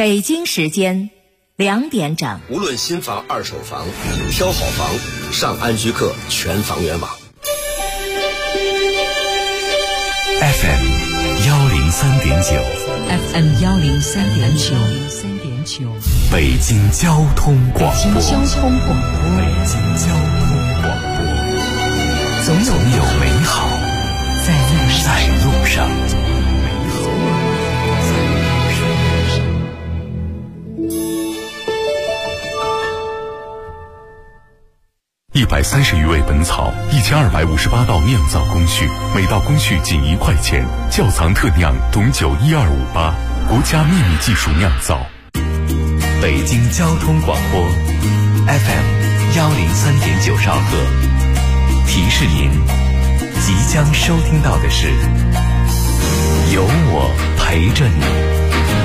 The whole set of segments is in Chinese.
北京时间2点整。 无论新房、二手房，挑好房，上安居客全房源网。 FM 103.9 FM 103.9， 北京交通广播。 北京交通广播。 北京交通广播。总有美好在路上。130余味本草，1258道酿造工序，每道工序仅1块钱。窖藏特酿董酒1258，国家秘密技术酿造。北京交通广播 FM 103.9兆赫。提示您，即将收听到的是有我陪着你。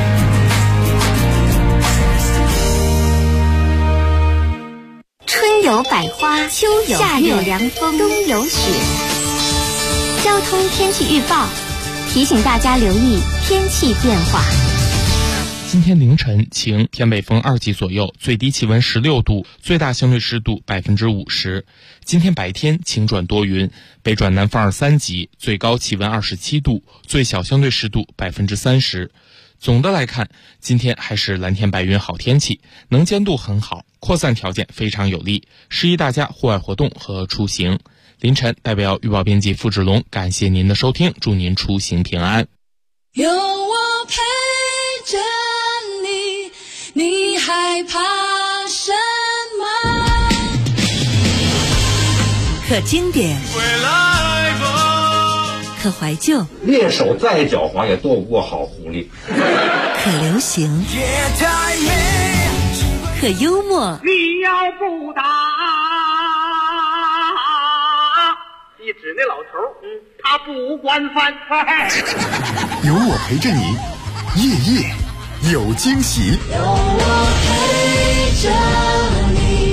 春有百花，秋有夏有凉风，冬有雪。交通天气预报提醒大家留意天气变化。 今天凌晨晴，偏北风2级左右，最低气温16度，最大相对湿度50%。今天白天晴转多云，北转南风2、3级，最高气温27度，最小相对湿度30%。总的来看，今天还是蓝天白云好天气，能见度很好，扩散条件非常有利，适宜大家户外活动和出行。凌晨代表预报编辑付志龙感谢您的收听，祝您出行平安。 有我陪着你，你害怕什么？ 可经典，可怀旧， 猎手再狡猾也斗不过好狐狸。 可流行，可幽默。 你要不打，你指那老头，他不管饭。 有我陪着你，夜夜有惊喜。 有我陪着你。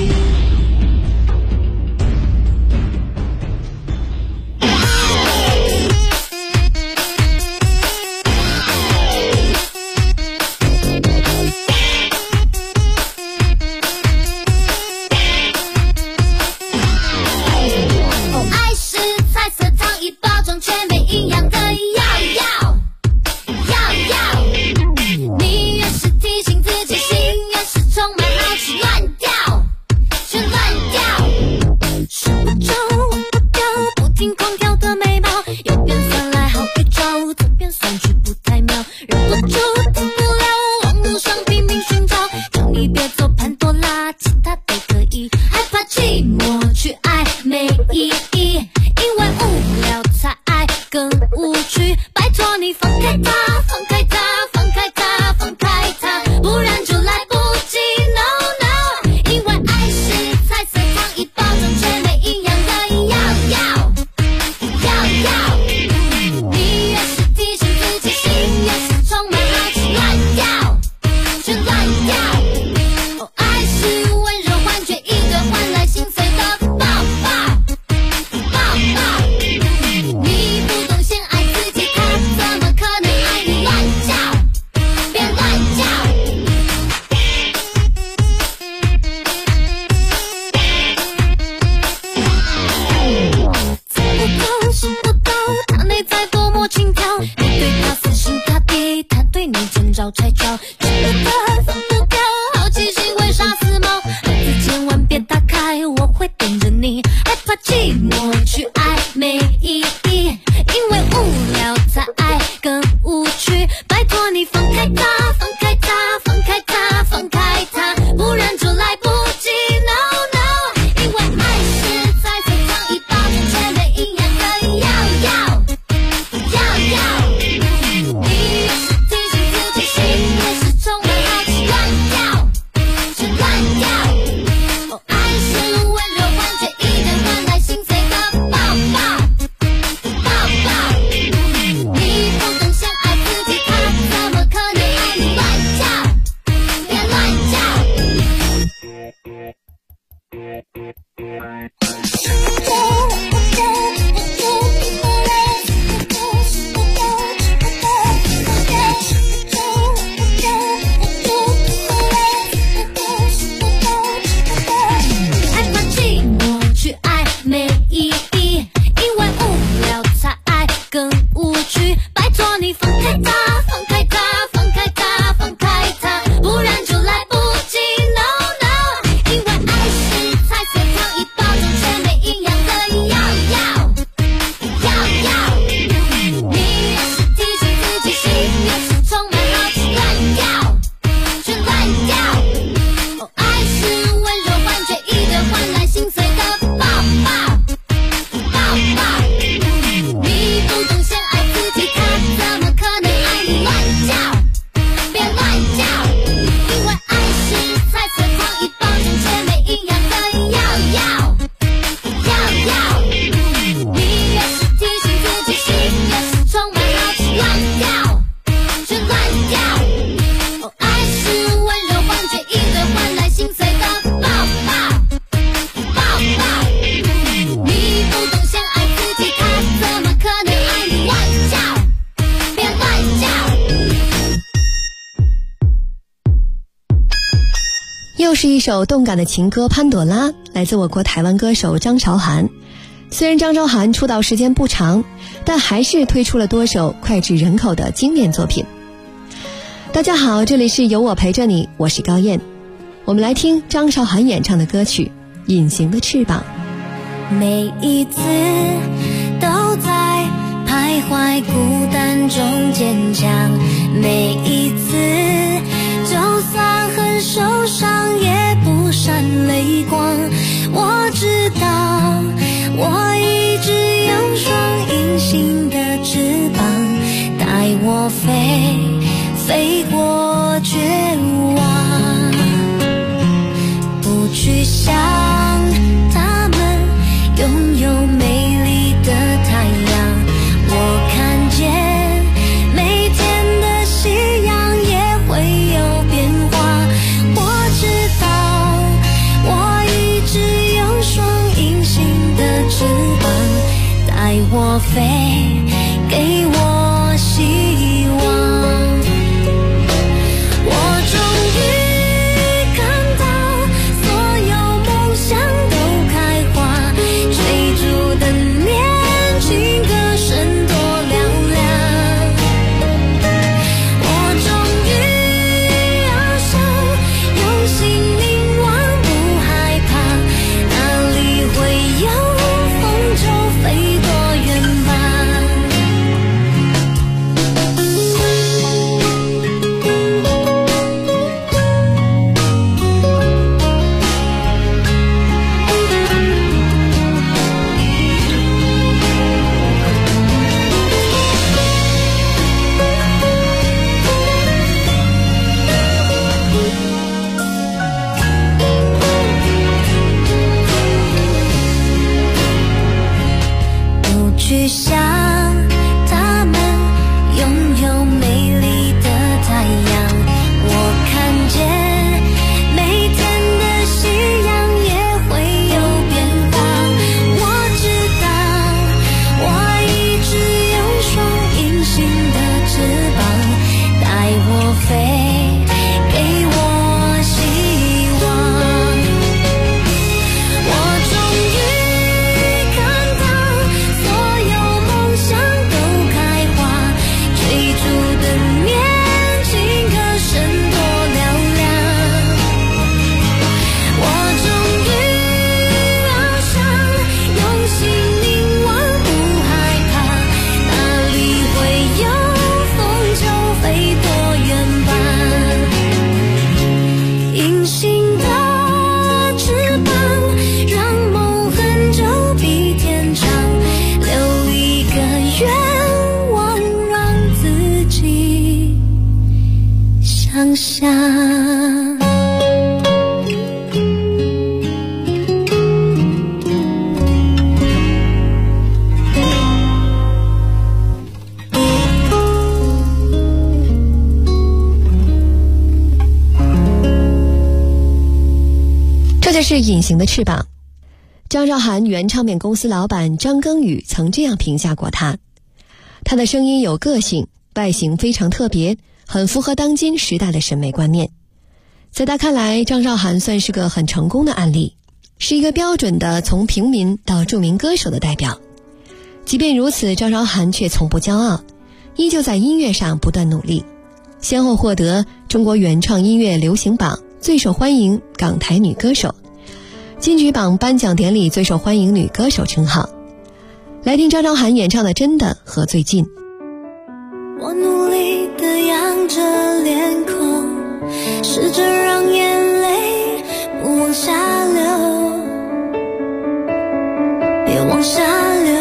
爱是温柔幻觉，一点换来心碎的抱是一首动感的情歌《潘朵拉》，来自我国台湾歌手张韶涵。虽然张韶涵出道时间不长，但还是推出了多首脍炙人口的经典作品。大家好，这里是有我陪着你，我是高燕。我们来听张韶涵演唱的歌曲《隐形的翅膀》。 每一次都在徘徊孤单中坚强，每一次就算很受伤也不闪泪光。我知道我一直有双隐形的翅膀，带我飞过绝望，不去想他们拥有美丽的太阳。我看见每天的夕阳也会有变化。我知道我一直有双隐形的翅膀，带我飞，给我希望。 这是隐形的翅膀。张韶涵原唱片公司老板张庚宇曾这样评价过她：她的声音有个性，外形非常特别，很符合当今时代的审美观念。在他看来，张韶涵算是个很成功的案例，是一个标准的从平民到著名歌手的代表。即便如此，张韶涵却从不骄傲，依旧在音乐上不断努力，先后获得中国原创音乐流行榜最受欢迎港台女歌手、金曲榜颁奖典礼最受欢迎女歌手称号。来听张韶涵演唱的《真的》和《最近》。 我努力地仰着脸孔，试着让眼泪不往下流，别往下流。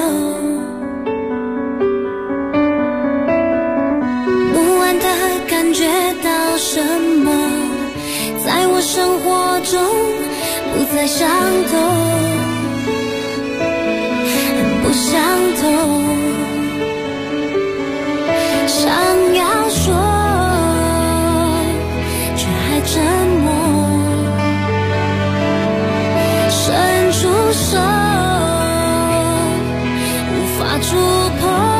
不安地感觉到什么，在我生活中不再相同，不相同。想要说，却还沉默，伸出手，无法触碰。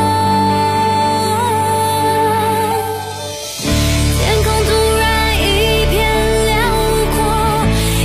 天空突然一片辽阔，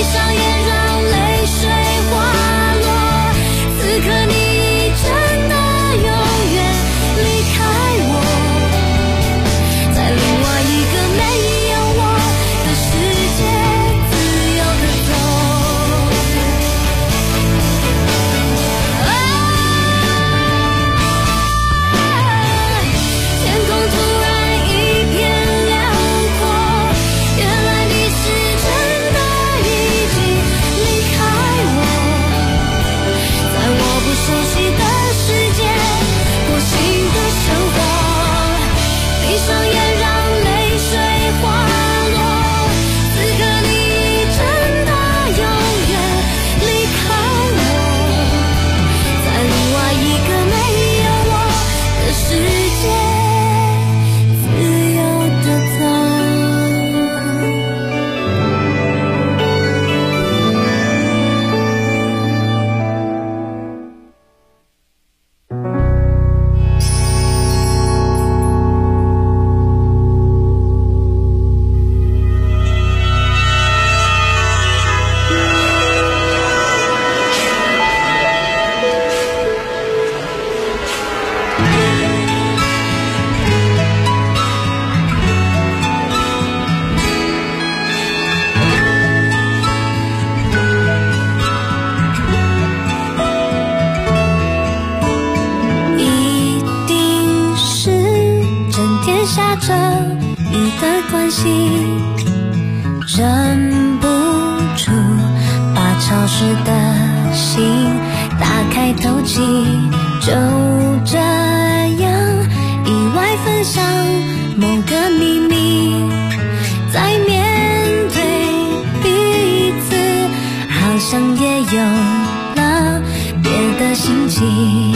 忍不住把潮湿的心打开透气，就这样意外分享某个秘密，在面对彼此好像也有了别的心情。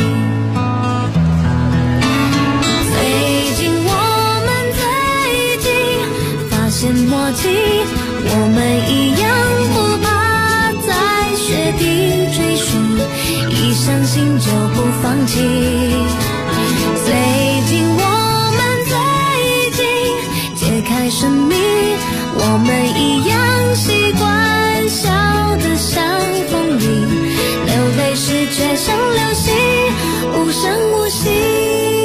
最近我们最近发现默契，我们一样不怕在雪地追逐，一相信就不放弃。最近我们最近解开神秘，我们一样习惯笑得像风铃，流泪时却像流星，无声无息。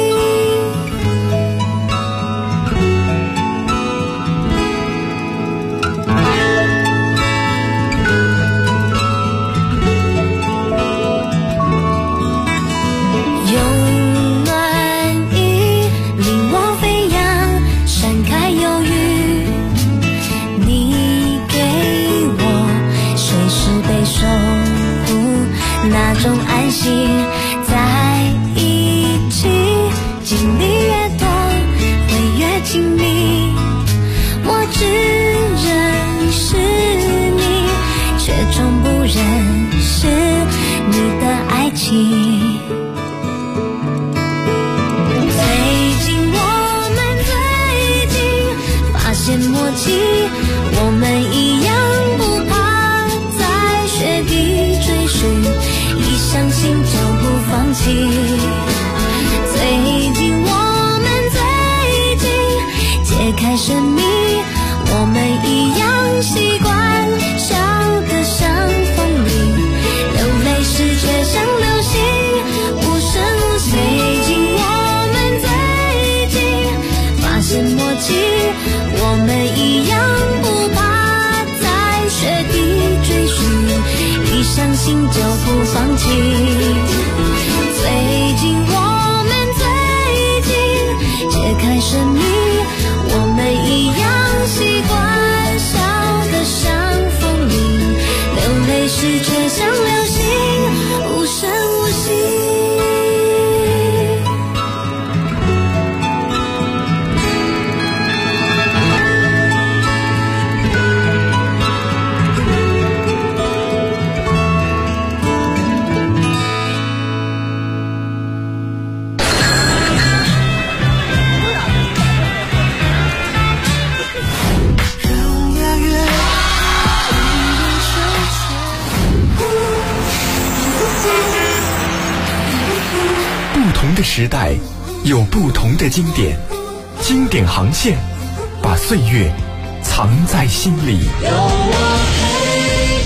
那种安心在一起，经历越多会越亲密。我只认识你，却从不认识你的爱情。最近我们最近发现默契，我们一样不怕在雪地追逐，一相信就不放弃。最近我们最近解开神秘，我们一样习惯笑得像风铃，流泪时却像流星，无声无息。最近我们最近发现默契，我们一样不怕在雪地追逐，一相信就不放弃。最近我们最近解开神秘，我们一样习惯笑得像风铃，流泪时却像流星，无声无息。 不同的时代有不同的经典，经典航线把岁月藏在心里。 有我陪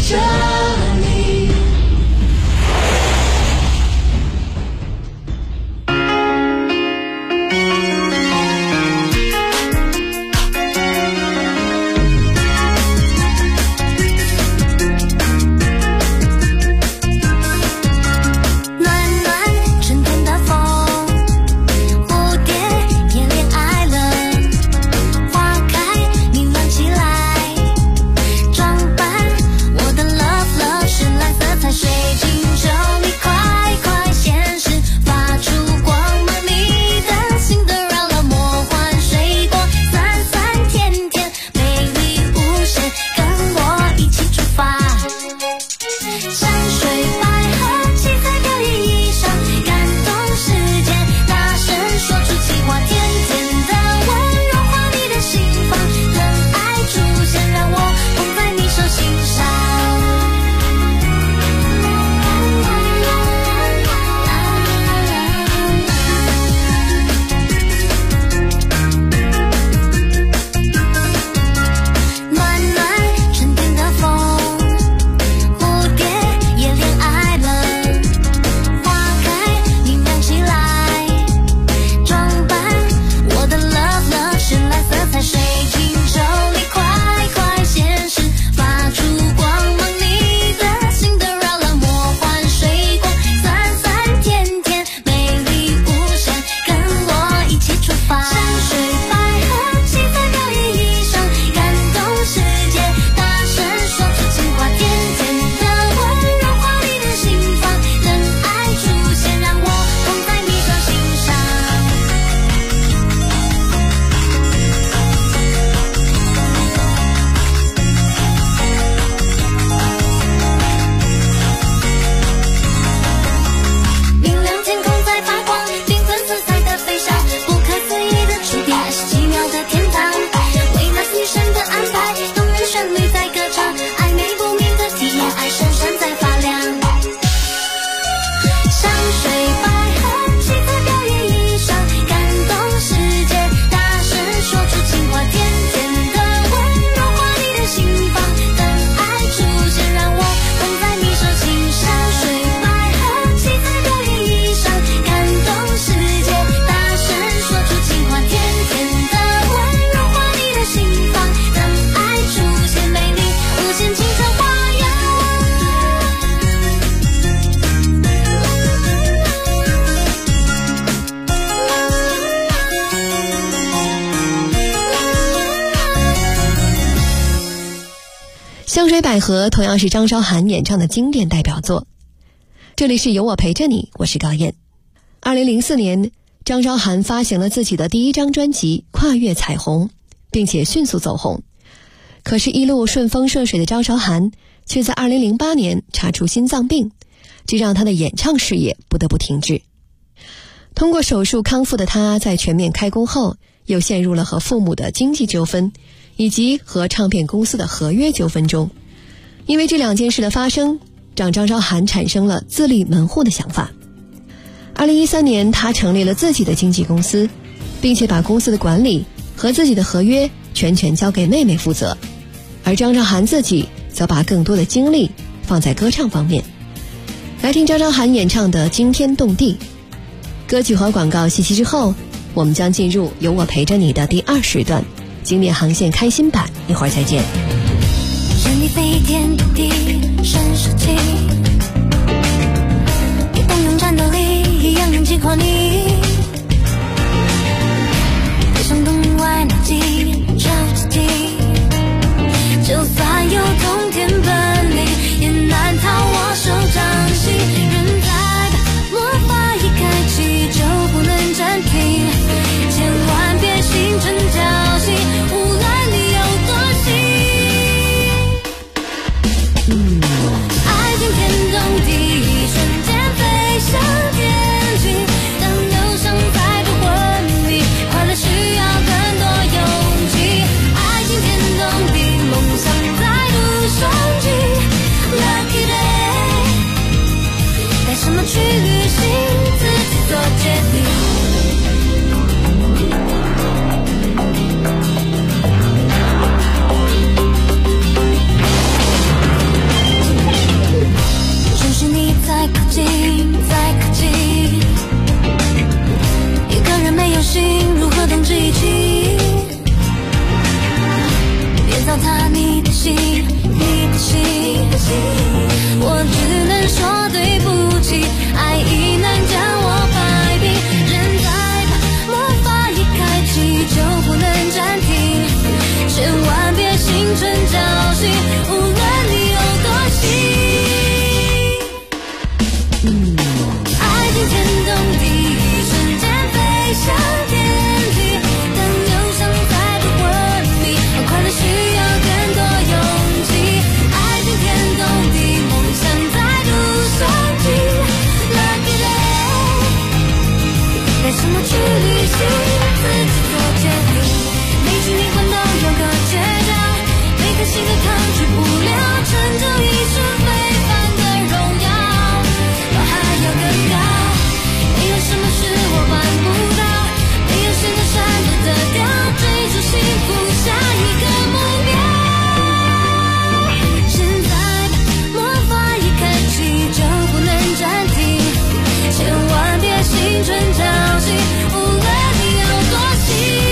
梅百合同样是张韶涵演唱的经典代表作。这里是有我陪着你，我是高燕。2004年，张韶涵发行了自己的第一张专辑《跨越彩虹》，并且迅速走红。可是一路顺风顺水的张韶涵却在2008年查出心脏病，这让她的演唱事业不得不停滞。通过手术康复的她在全面开工后又陷入了和父母的经济纠纷以及和唱片公司的合约纠纷中。因为这两件事的发生，让张韶涵产生了自立门户的想法。2013年，她成立了自己的经纪公司，并且把公司的管理和自己的合约全权交给妹妹负责，而张韶涵自己则把更多的精力放在歌唱方面。来听张韶涵演唱的《惊天动地》。歌曲和广告信息之后，我们将进入有我陪着你的第2时段经典航线开心版，一会儿再见。 任你飞天遁地伸手机，也动用战斗力一样能击垮你，别想东歪脑际找自己，就算有通天本领也难逃我手掌心。人在魔法一开启就不能暂停，千万别心存侥幸，无论你有多细。爱惊天动地，一瞬间飞向天际，当忧伤再度昏迷，快乐需要更多勇气。爱惊天动地，梦想再度升级 Lucky day， 带什么去旅行，自己做决定。再靠近，再靠近，一个人没有心，如何动之以情？别糟蹋你的心，你的心，我只能说对不起，爱已难将我摆平。人在魔法一开启就不能暂停，千万别心存侥幸，无论你有多细。爱惊天动地，一瞬间飞向天际，当忧伤再度昏迷，快乐需要更多勇气。爱惊天动地，梦想再度升级 Lucky day， 带什么去旅行，自己做决定。每句灵魂都有个倔强，每颗心都抗拒不了，成就一生非凡的荣耀。要更高，没有什么是我办不到，没有谁能闪躲得掉，追逐幸福下一个目标。现在魔法一开启就不能暂停，千万别心存侥幸，无论你有多细。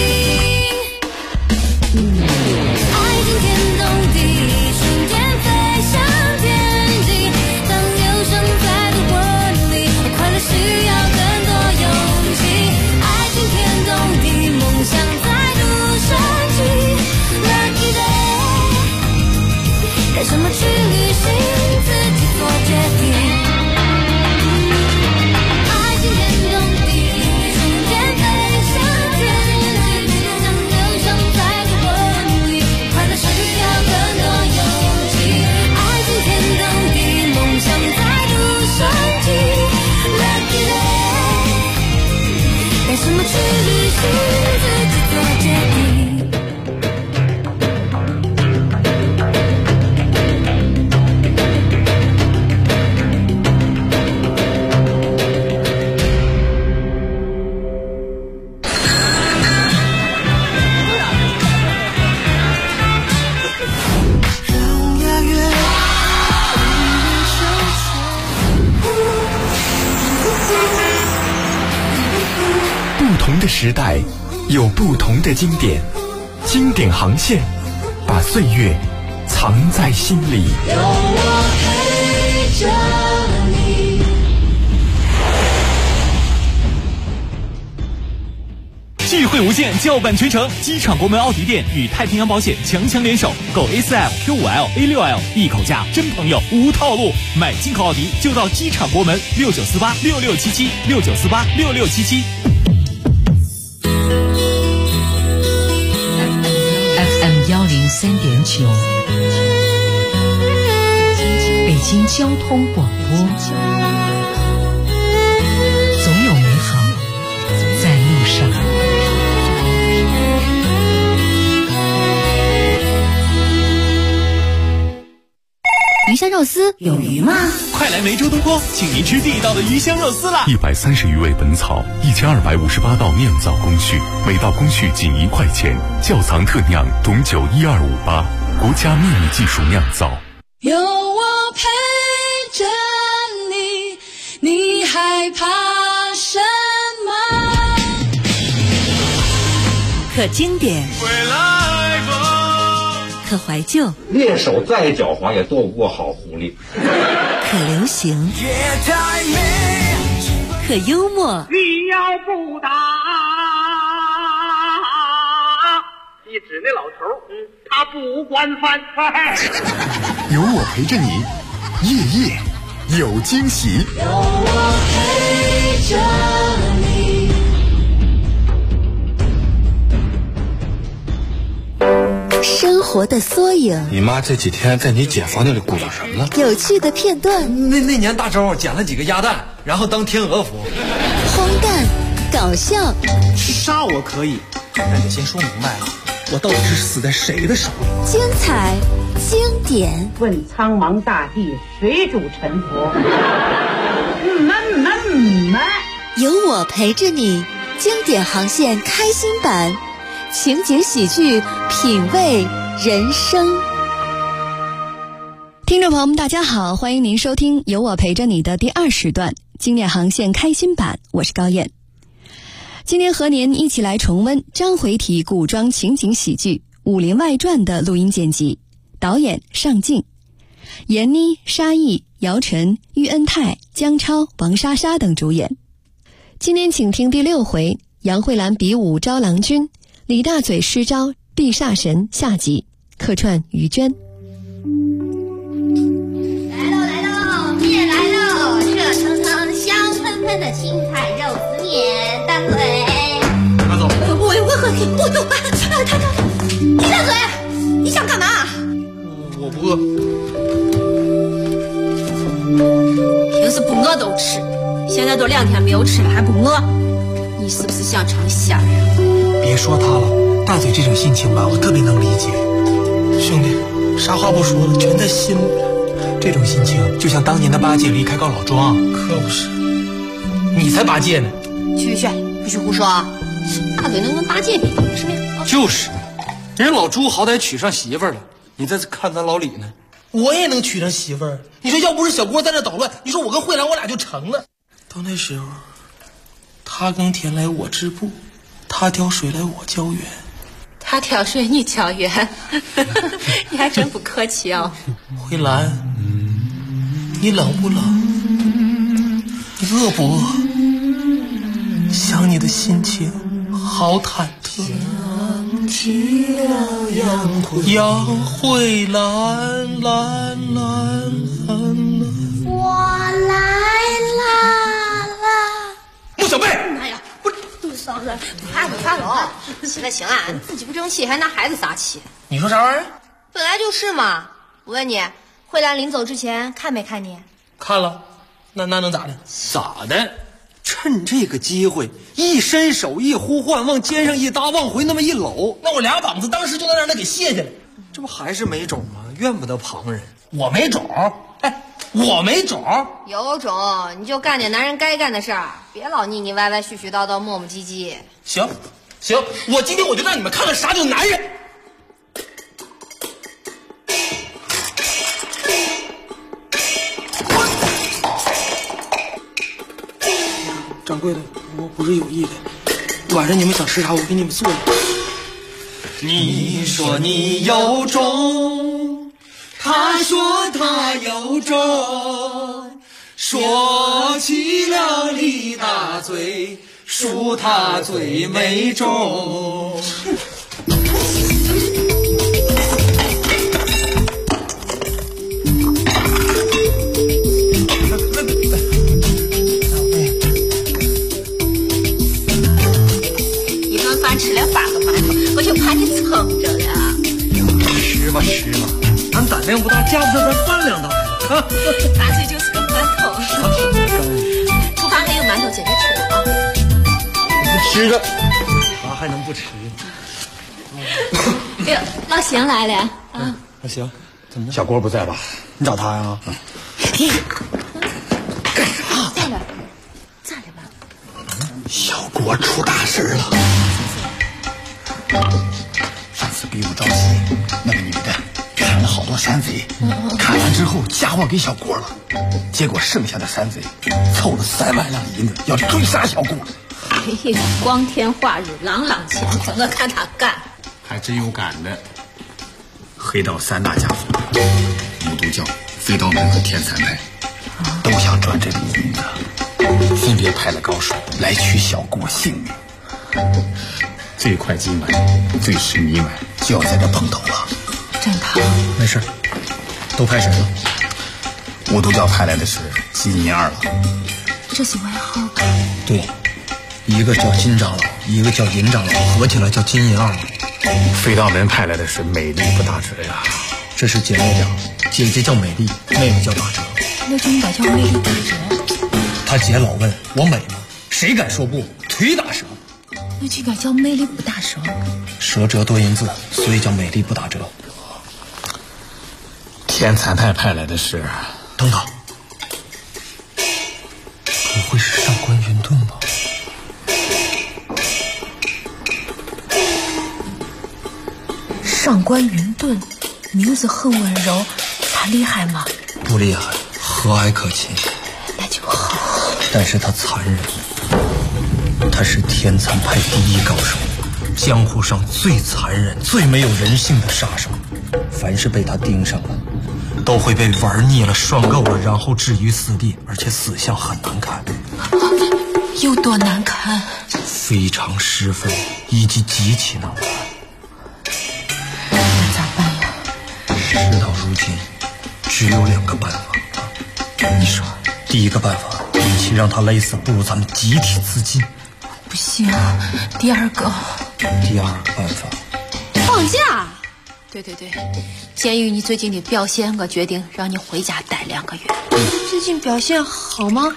爱惊天动地，一瞬间飞向天际，当忧伤再度快乐需要更多勇气。爱惊天动地，梦想再度升级 Lucky day， 带什么去旅行，自己做决定。爱惊天动地，一瞬间飞向天际，当忧伤再度昏迷，快乐需要更多勇气。爱惊天动地，梦想再度升级Lucky day， 带什么去旅行，自己做决定。 不同的时代有不同的经典，经典航线把岁月藏在心里。 有我陪着你。 钜惠无限，叫板全城。机场国门奥迪店与太平洋保险强联手，购 A4L、Q5L、A6L， 一口价，真朋友无套路。买进口奥迪就到机场国门，69486677，69486677。 FM 103.9，北京交通广播，总有美好在路上。 鱼香肉丝有鱼吗？ 快来梅州东坡，请您吃地道的鱼香肉丝啦 ！130余味本草，1258道酿造工序，每道工序仅1块钱，窖藏特酿董酒12588，国家秘密技术酿造。 有我陪着你，你害怕什么？ 可经典，可怀旧， 猎手再狡猾也斗不过好狐狸。 可流行，可幽默。 你要不打，一指那老头，他不惯犯。 有我陪着你，夜夜有惊喜。 有我陪着你。 生活的缩影。 你妈这几天在你姐房间里鼓捣什么呢？ 有趣的片段。 那年大周捡了几个鸭蛋，然后当天鹅服。 荒诞，搞笑。 杀我可以，但得先说明白了，我到底是死在谁的手里？ 精彩，经典。 问苍茫大地，谁主沉浮？ 有我陪着你，经典航线开心版。情节喜剧，品味人生。 听众朋友们大家好，欢迎您收听有我陪着你的第2时段经典航线开心版，我是高燕。今天和您一起来重温章回体古装情景喜剧《武林外传》的录音剪辑，导演尚敬，闫妮、沙溢、姚晨、喻恩泰、姜超、王莎莎等主演。今天请听第6回杨慧兰比武招郎君，李大嘴施招地煞神下集，客串于娟。 来喽，面来喽，热腾腾香喷喷的青菜肉丝面，大嘴。 拿走。 我他，你大嘴，你想干嘛？ 我不饿。 平时不饿都吃，现在都2天没有吃了还不饿，你是不是想成虾仁？ 别说他了，大嘴这种心情吧，我特别能理解。兄弟，啥话不说了，全在心里。这种心情就像当年的八戒离开高老庄。可不是，你才八戒呢。 去，不许胡说啊！大嘴能跟八戒比，吃面。 就是，人老朱好歹娶上媳妇儿了，你再看咱老李呢。我也能娶上媳妇儿。你说要不是小郭在那捣乱，你说我跟慧兰我俩就成了。到那时候，他耕田来我织布，他挑水来我浇园。 他挑水你浇园，你还真不客气哦。 慧兰，你冷不冷？你饿不饿？想你的心情好忐忑。杨慧兰，兰， 我来啦！ 穆小贝， 哎呀，不是，嫂子，快了，起了行啊，自己不争气，还拿孩子撒气。 你说啥玩意儿？ 本来就是嘛。我问你，慧兰临走之前看没看你？ 看了，那能咋的？咋的？趁这个机会，一伸手，一呼唤，往肩上一搭，往回那么一搂，那我俩膀子当时就能让他给卸下来。这不还是没种吗？怨不得旁人。我没种，我没种。 有种你就干点男人该干的事儿，别老腻腻歪歪、絮絮叨叨、磨磨唧唧。 行，我今天我就让你们看看啥叫男人。掌柜的，我不是有意的，晚上你们想吃啥，我给你们做了。你说你有种，他说他有种，说起了李大嘴， 恕他最美中。 一顿饭吃了8个馒头，我就怕你撑着了。 吃吧吃吧，俺胆量不大，架不上咱饭量大。 干脆就是个馒头。厨房还有馒头，接着吃啊。 吃着，啥还能不吃？ 哎呦，老邢来了啊！ 老邢，怎么了？ 小郭不在吧？ 你找他呀？ 干啥？咋了？咋了吧？ 小郭出大事了。上次比武招亲，那个女的砍了好多山贼，砍完之后嫁祸给小郭了，结果剩下的山贼凑了3万两银子要追杀小郭。 哎呀，光天化日，朗朗乾坤，我看他干， 还真有干的。黑道3大家族，五毒教、飞刀门和天蚕派，都想赚这笔银子，分别派了高手来取小郭性命。最快今晚，最迟明晚就要在这碰头了。 真疼。 没事，都派谁了？ 五毒教派来的是金银2老。 这是外号。 对，一个叫金长老，一个叫银长老，合起来叫金银2老。 飞道门派来的是美丽不打折呀。 这是姐妹俩，姐姐叫美丽，妹妹叫打折。 那就应该叫美丽打折。 他姐老问我美吗？谁敢说不？腿打折。 那就应该叫美丽不打折。 折折多音字，所以叫美丽不打折。 天蚕派派来的是…… 等等，不会是上官云顿吧？ 上官云顿，名字很温柔，他厉害吗？ 不厉害，和蔼可亲。 那就好。 但是他残忍，他是天蚕派第一高手，江湖上最残忍、最没有人性的杀手。凡是被他盯上了，都会被玩腻了、涮够了，然后置于死地，而且死相很难看。 有多难看？ 非常失分，以及极其难看。 那咋办呀？ 事到如今，只有2个办法。 你说。 第一个办法，与其让他勒死，不如咱们集体自尽。 不行。第二个办法， 放假。对，鉴于你最近的表现，我决定让你回家待2个月。 最近表现好吗？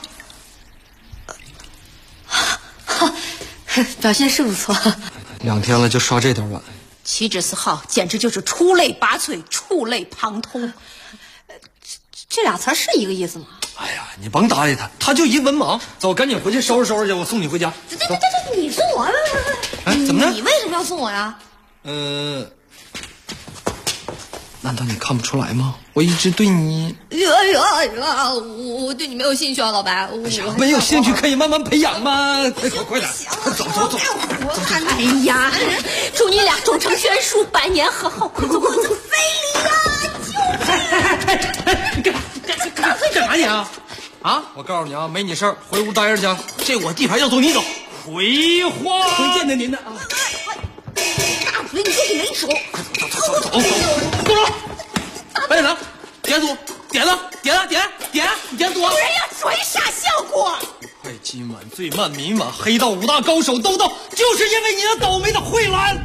表现是不错。 2天了就刷这点碗， 岂止是好，简直就是出类拔萃、触类旁通。这俩词是一个意思吗？ 哎呀，你甭搭理他，他就一文盲。走，赶紧回去收拾收拾去，我送你回家。 这，你送我？ 哎，怎么了？ 你为什么要送我呀？ 难道你看不出来吗？我一直对你…… 我对你没有兴趣啊，老白。 没有兴趣可以慢慢培养吗？快点，走。 哎呀，祝你俩终成眷属，百年和好，快走！非礼呀！ 干嘛你啊？啊！我告诉你啊，没你事儿，回屋待着去。这我地盘，要走你走。回话，回见您的啊！ 大嘴，你就是没手。 走，住手！白点糖，点组，点子，点组啊！ 不然要追杀效果。 快，今晚最慢，明晚黑道5大高手都到，就是因为你那倒霉的慧兰。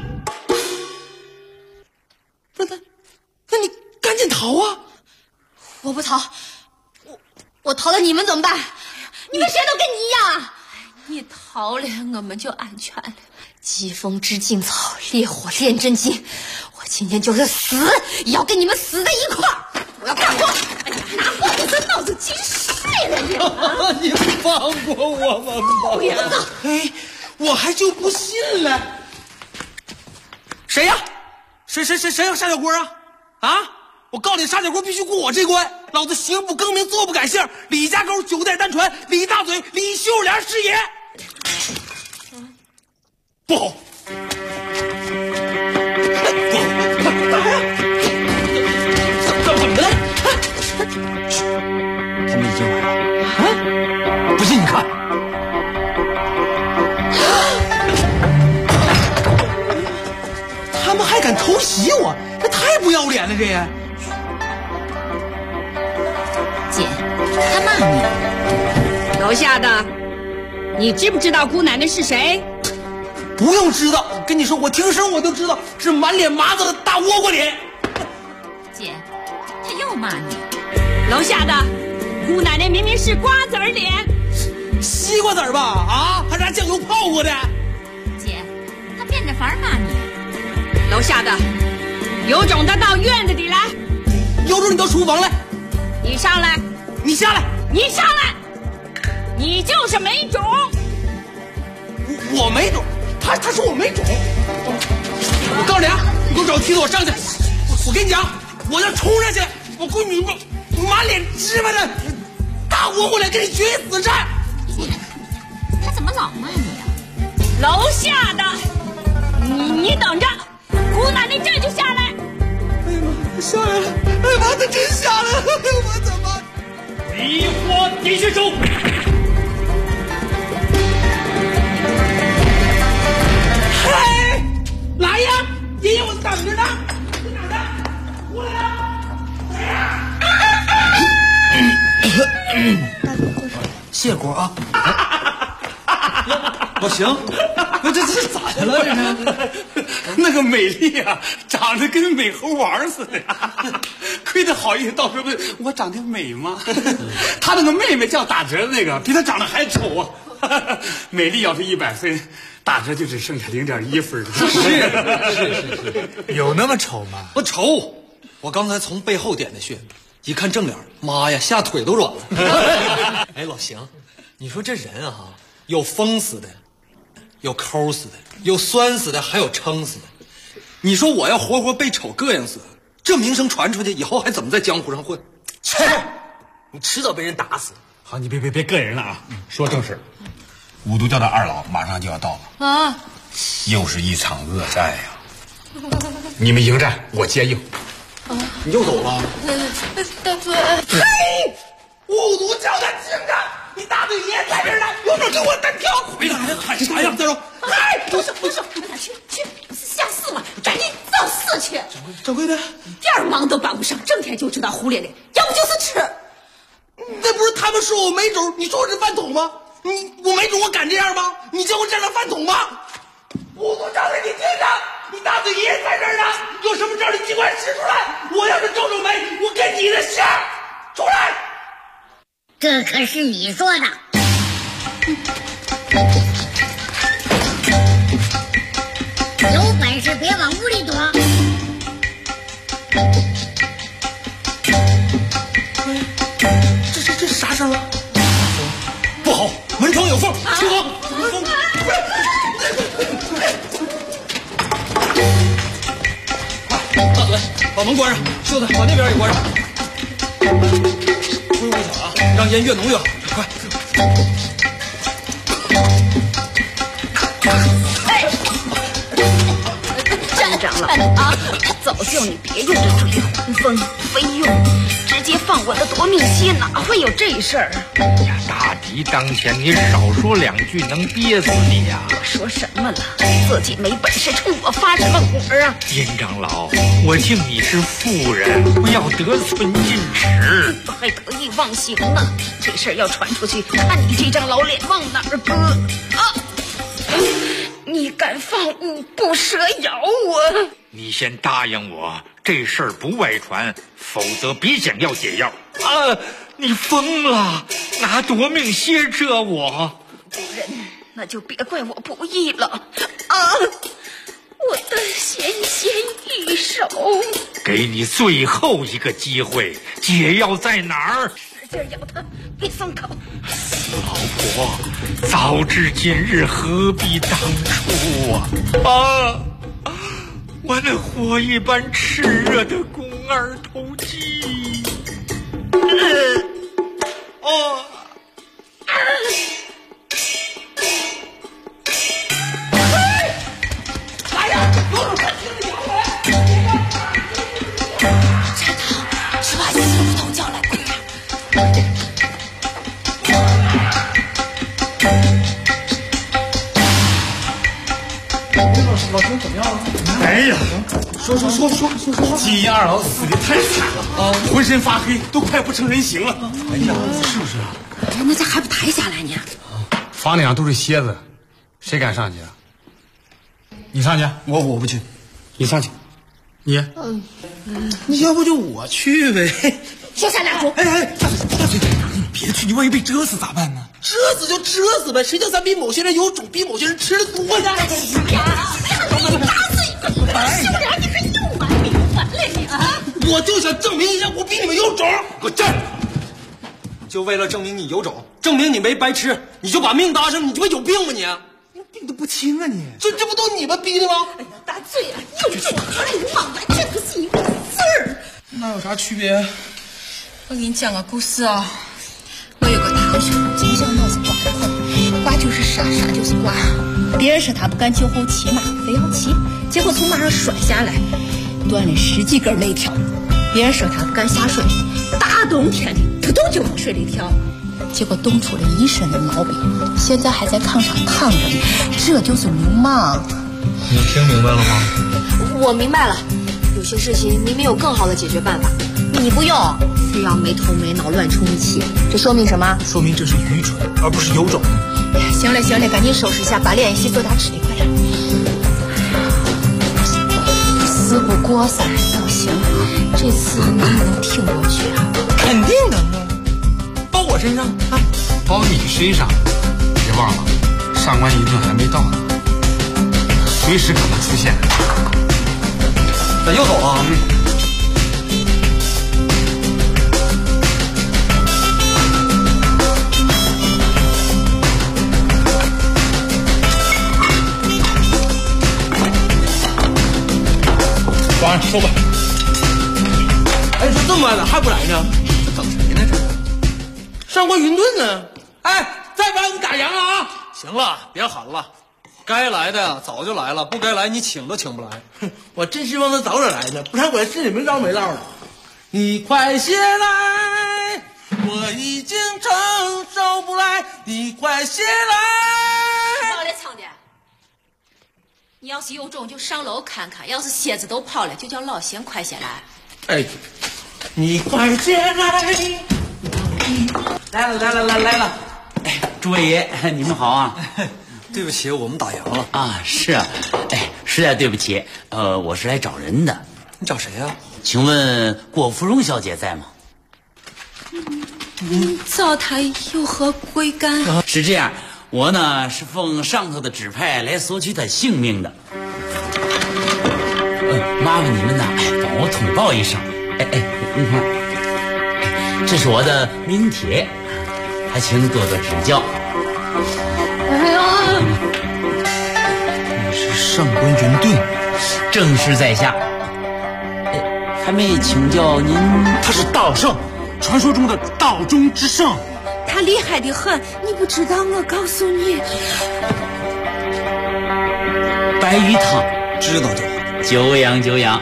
那你赶紧逃啊！ 我不逃，我逃了，你们怎么办？你们谁都跟你一样啊！ 你逃了，我们就安全了。疾风知劲草，烈火炼真金。我今天就是死，也要跟你们死在一块儿。我要干活！哎呀，拿破你这脑子进水了你！ 你放过我们吧！ 不要！ 哎，我还就不信了。谁呀？谁要杀小郭啊？啊！我告诉你，杀小郭必须过我这关。老子行不更名，坐不改姓。李家沟9代单传，李大嘴，李秀莲是爷。不好！怎么了？他们已经来了。啊！不信你看。 要脸了？这也， 姐，他骂你。 楼下的，你知不知道姑奶奶是谁？ 不用知道，跟你说，我听声我都知道，是满脸麻子的大倭瓜脸。 姐，他又骂你。 楼下的，姑奶奶明明是瓜子儿脸， 西瓜籽儿吧？啊，还是拿酱油泡过的？ 姐，他变着法儿骂你。 楼下的，有种的到院子里来， 有种你到厨房来， 你上来， 你下来， 你上来，你就是没种。 我没种，他说我没种。我告诉你啊，你给我找梯子，我上去。我跟你讲，我要冲上去，我闺女满脸芝麻的大倭瓜脸，跟你决一死战。 他怎么老骂你啊？ 楼下的，你等着，姑奶奶这就下来。 哎呀妈，下来了！哎呀妈，他真下来了！我怎么？ 梨花点穴手。 嗨，来呀！爷爷，我等着呢。在哪呢？过来呀！谢果啊！我行，这咋的了？这是那个美丽啊，长得跟美猴王似的，亏得好意思到时候问我长得美吗？他那个妹妹叫打折的那个，比他长得还丑啊。美丽要是100分，打折就只剩下0.1分了。 是，有那么丑吗？不丑，我刚才从背后点的穴，一看正脸，妈呀，下腿都软了。哎，老邢，你说这人啊，有疯死的，有抠死的，有酸死的，还有撑死的。你说我要活活被丑膈应死，这名声传出去以后还怎么在江湖上混？切，你迟早被人打死。 好，你别膈人了啊！说正事，五毒教的二老马上就要到了啊，又是一场恶战呀！你们迎战，我接应。 你又走了？ 大嘴。 嘿，五毒教的精神，你大嘴爷在这儿呢，有种给我单挑！回来，喊啥呀？再说， 嗨，不是，去，下巳嘛，赶紧造巳去。 掌柜的， 点儿忙都帮不上，整天就知道胡咧咧，要不就是吃。 那不是他们说我没种，你说我是饭桶吗？我没种，我敢这样吗？你叫我这样的饭桶吗？五毒教的，你听着，你大嘴爷在这儿呢，有什么招你尽管使出来。我要是皱皱眉，我跟你的姓出来。 这可是你说的。有本事别往屋里躲。 这是啥声啊？不好，门窗有缝，清风，大嘴，把门关上，袖子把那边也关上。归屋小啊，让烟越浓越好，快！ 站长老啊，早叫你别用这追魂风，非用直接放我的夺命蝎，哪会有这事儿？ 呀，大敌当前，你少说2句能憋死你呀！ 我说什么了？自己没本事，冲我发什么火啊？ 殷长老，我敬你是妇人，不要得寸进尺， 还得意忘形呢。这事儿要传出去，看你这张老脸往哪儿搁啊！你敢放五步蛇咬我？ 你先答应我，这事儿不外传，否则别想要解药。你疯了，拿夺命蝎蛰我！ 夫人，那就别怪我不义了啊！我的纤纤玉手， 给你最后一个机会，解药在哪儿？ 使劲咬他，别松口。 老婆，早知今日何必当初啊！我那火一般炽热的肱二头肌， 来呀，有种快听着咬我来！ 站堂，去把媳妇头叫来，快点！ 老兄怎么样了？ 哎呀， 说， 说。 金二老死的太惨了啊，浑身发黑，都快不成人形了。哎呀，是不是啊？ 那咋还不抬下来呢？ 房顶上都是蝎子，谁敢上去啊？你上去， 我不去。 你上去，你， 你要不就我去呗。 说下俩主。 哎，大嘴，别去，你万一被蛰死咋办呢？蛰死就蛰死呗，谁叫咱比某些人有种，比某些人吃的多呀？ 哎呀，你打死一个，你个小脸，你还有完没完了你啊！ 我就想证明一下，我比你们有种。给我站！就为了证明你有种，证明你没白吃，你就把命搭上，你他妈有病吗你？ 病得不轻啊你！ 这不都你们逼的吗？ 哎呀，大嘴啊，有种和流氓完全不是一个字儿。 那有啥区别？ 我给你讲个故事啊。我有个堂兄，从小脑子瓜得很，瓜就是傻，傻就是瓜。别人说他不敢酒后骑马，非要骑，结果从马上摔下来，断了10几根肋条。别人说他不敢下水，大冬天的扑通就往水里跳，结果冻出了一身的毛病，现在还在炕上躺着呢。这就是流氓。 你听明白了吗？ 我明白了，有些事情明明有更好的解决办法，你不用，非要没头没脑乱冲一气，这说明什么？ 说明这是愚蠢，而不是有种。 行了，赶紧收拾一下，把脸一洗，做点吃的，快点。事不过三要行，这次能不能挺过去啊？ 肯定能啊！包我身上啊！ 包你身上，别忘了，上官一顿还没到呢，随时可能出现。 咱又走啊！ 晚上收吧。 哎，说这么晚了还不来呢？这等谁呢？这上官云顿呢？哎，再不来我们打烊啊！行了，别喊了。该来的早就来了，不该来你请都请不来。我真希望他早点来呢，不然我心里没着没落的。你快些来，我已经承受不来。你快些来。 老来唱的。你要是有种就上楼看看，要是蝎子都跑了，就叫老仙快些来。 哎，你快些来！来了！ 哎，诸位爷，你们好啊！ 对不起，我们打烊了啊。是啊，哎，实在对不起，我是来找人的。 你找谁呀？ 请问郭芙蓉小姐在吗？ 你找她有何贵干？ 是这样。我呢是奉上头的指派来索取他性命的，麻烦你们呢，帮我通报一声。你看，这是我的名帖，还请多多指教。 哎呀， 你是上官云顿， 正是在下。还没请教您， 他是道圣，传说中的道中之圣。 他厉害的很，你不知道，我告诉你。 白鱼汤， 知道就好。 久仰。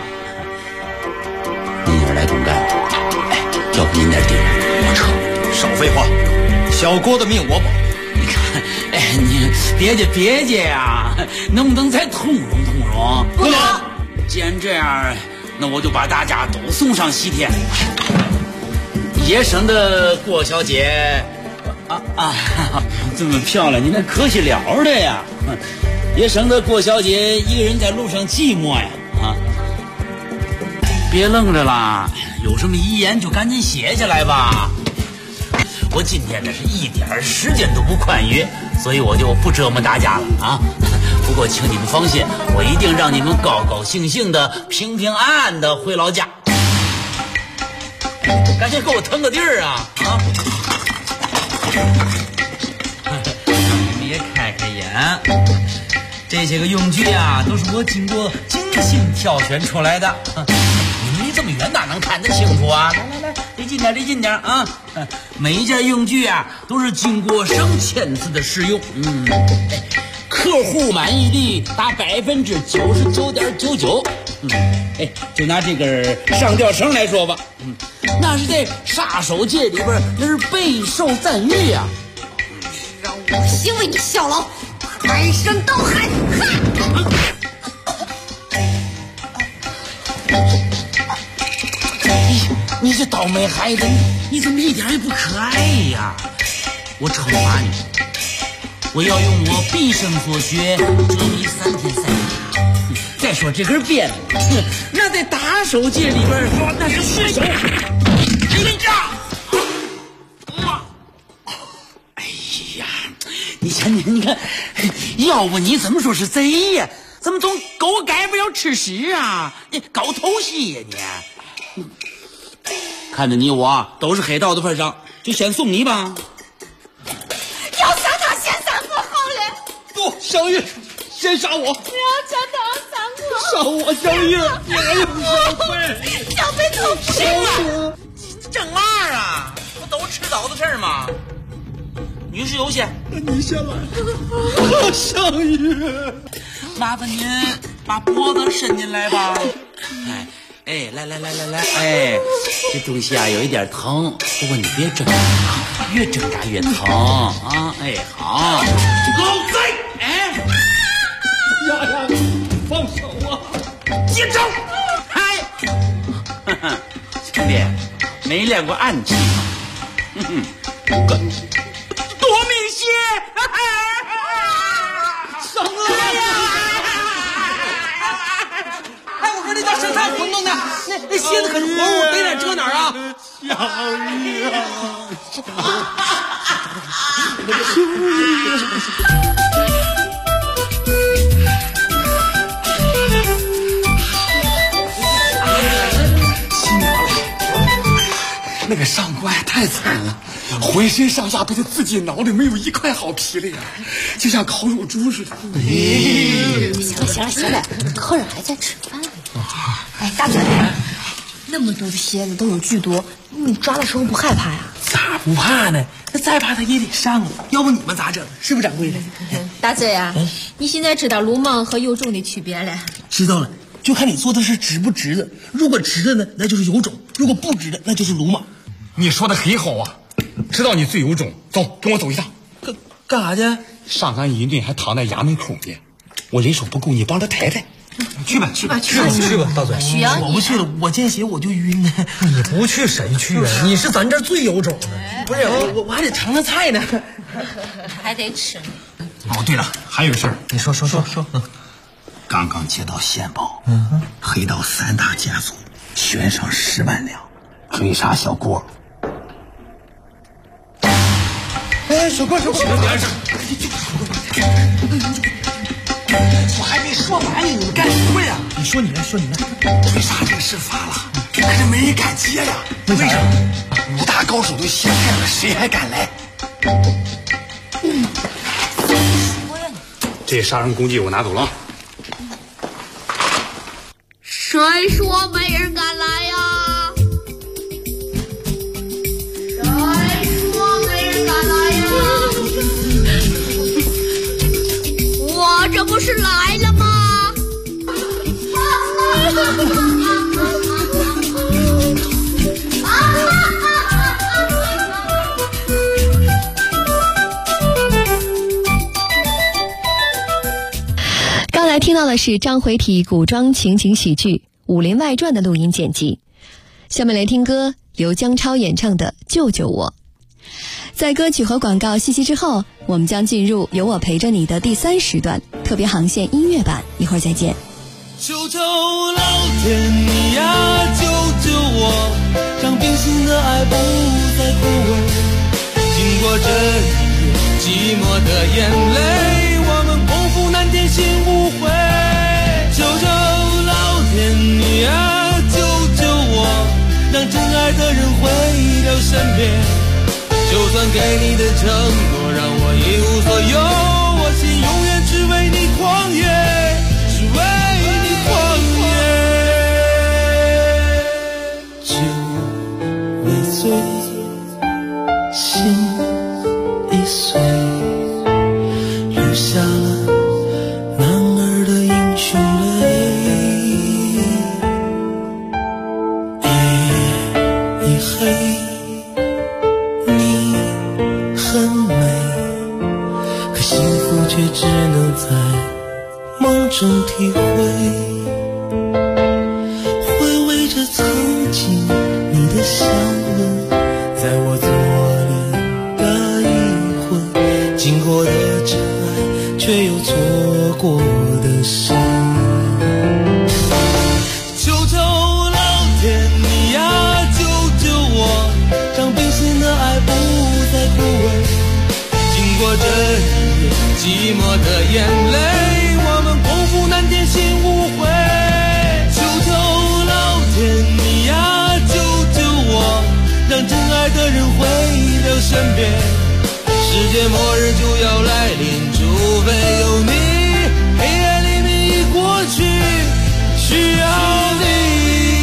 您也是来公干的，要不您点地，我撤。 少废话，小郭的命我保。 你看，你别介呀，能不能再通融？ 不能。 既然这样，那我就把大家都送上西天。野省的郭小姐。这么漂亮，你那可惜了的呀！也省得郭小姐一个人在路上寂寞呀！别愣着啦，有什么遗言就赶紧写下来吧。我今天呢是一点时间都不宽裕，所以我就不折磨大家了啊。不过请你们放心，我一定让你们高高兴兴的、平平安安的回老家。赶紧给我腾个地儿啊！你们也开眼，这些个用具啊，都是我经过精心挑选出来的。你们离这么远哪能看得清楚啊？来，离近点啊！每一件用具啊，都是经过上千次的使用。客户满意率达99.99%。就拿这根上吊绳来说吧，那是在杀手界里边那是备受赞誉呀。 让我先为你效劳，开声道喊！ 你这倒霉孩子，你怎么一点也不可爱呀？我惩罚你，我要用我毕生所学折你3天3夜。再说这根鞭子，那在打手界里边那是失手。哎呀，你看，要不你怎么说是贼呀？怎么总狗改不了吃屎啊？你搞偷袭呀你！看着你我都是黑道的份上，就先送你吧。 要杀他先杀我好了。 不，小玉，先杀我。 你要杀他杀我。 杀我，小玉，你还有小贝， 小贝可不行啊！整嘛啊？不都迟早的事儿吗？女士优先， 你先来。小玉， 麻烦您把脖子伸进来吧。来，哎，这东西啊有一点疼，不过你别挣扎，越挣扎越疼啊！哎，好，老贼，哎， 丫，放手啊！ 接招！嗨，兄弟，没练过暗器吗？夺命蝎！ 上来呀！ 哎，我说这叫生产活动的，那蝎子可是活物，没点遮哪儿啊？ 小玉啊！那个上官太惨了，浑身上下被他自己挠的没有一块好皮了呀，就像烤乳猪似的。 行了，客人还在吃饭呢。哎，大嘴，那么多的蝎子都有剧毒，你抓的时候不害怕呀？ 咋不怕呢？那再怕他也得上啊，要不你们咋整？是不是掌柜的？ 大嘴啊，你现在知道鲁莽和有种的区别了？ 知道了，就看你做的是值不值了。如果值的呢，那就是有种；如果不值的，那就是鲁莽。 你说的很好啊，知道你最有种。走，跟我走一趟。 干啥去？ 上俺尹俊还躺在衙门口呢，我人手不够，你帮着抬抬。去吧， 大嘴。 需要我不去了，我见血我就晕呢。 你不去谁去啊？你是咱这儿最有种的。 不是我还得尝尝菜呢， 还得吃呢。 哦，对了，还有个事儿， 你说。 刚刚接到线报，黑道3大家族悬赏10万两，追杀小郭。 哎，小郭， 你按上。 我还没说完呢，你们干什么呀？ 你说你的。 追杀这个事发了，可是没人敢接呀。 为啥 ？5大高手都歇菜了，谁还敢来？这杀人工具我拿走了。 谁说没人敢来呀？谁说没人敢来呀？我这不是来了吗？ 刚才听到的是章回体古装情景喜剧《武林外传》的录音剪辑。下面来听歌，由姜超演唱的《救救我》。在歌曲和广告信息之后，我们将进入有我陪着你的第3时段特别航线音乐版，一会儿再见。 求求老天你呀，救救我，让冰心的爱不再枯萎。经过这一夜寂寞的眼泪，我们共赴南天心无悔。求求老天你呀，救救我，让真爱的人回到身边。就算给你的承诺让我一无所有，我心永远只为你狂野，只为你狂野。酒未醉，心已碎，流下了男儿的英雄泪。夜已黑，却只能在梦中体会，回味着曾经你的笑过的事。求求老天你呀救救我，让冰心的爱不再枯萎。经过这一夜寂寞的眼泪，我们共赴难填心无悔。求求老天你呀救救我，让真爱的人回到身边。世界末日就要来临，除非有你，黑暗黎明已过去，需要你。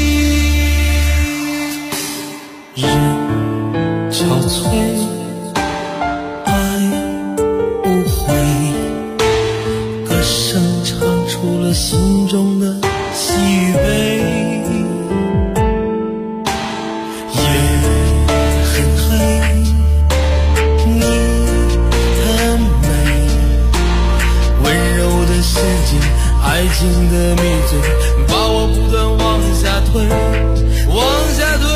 人憔悴，爱无悔，歌声唱出了心中的喜与悲。爱情的迷醉把我不断往下推，往下推。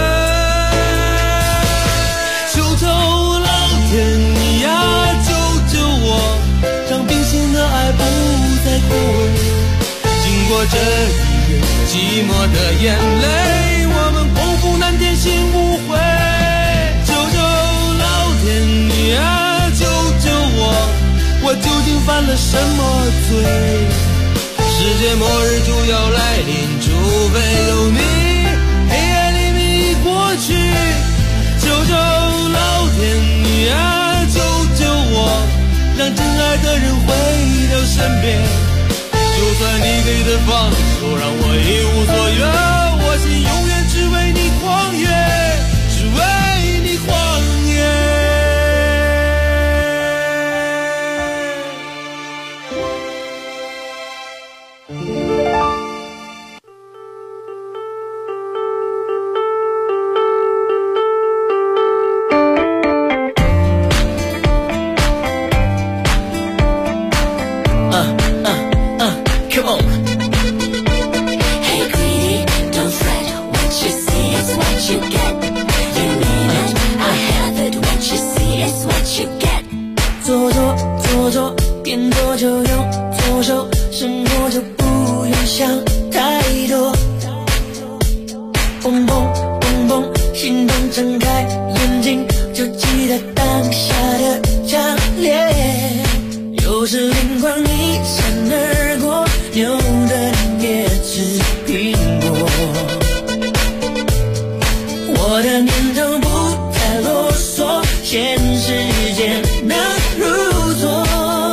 求求老天你呀救救我，让冰心的爱不再枯萎。经过这一夜寂寞的眼泪，我们共赴难填心无悔。求求老天你呀救救我究竟犯了什么罪？世界末日就要来临，除非有你，黑暗黎明已过去。求求老天你啊救救我，让真爱的人回到身边。就算你给的放手让我一无所有，我心永远只为你狂野，只为你狂野。变多就用左手，生活就不用想太多。蹦蹦蹦蹦，心动睁开眼睛，就记得当下的强烈。有时灵光一闪而过，牛的也吃苹果。我的念头不太啰嗦，现实间能如昨。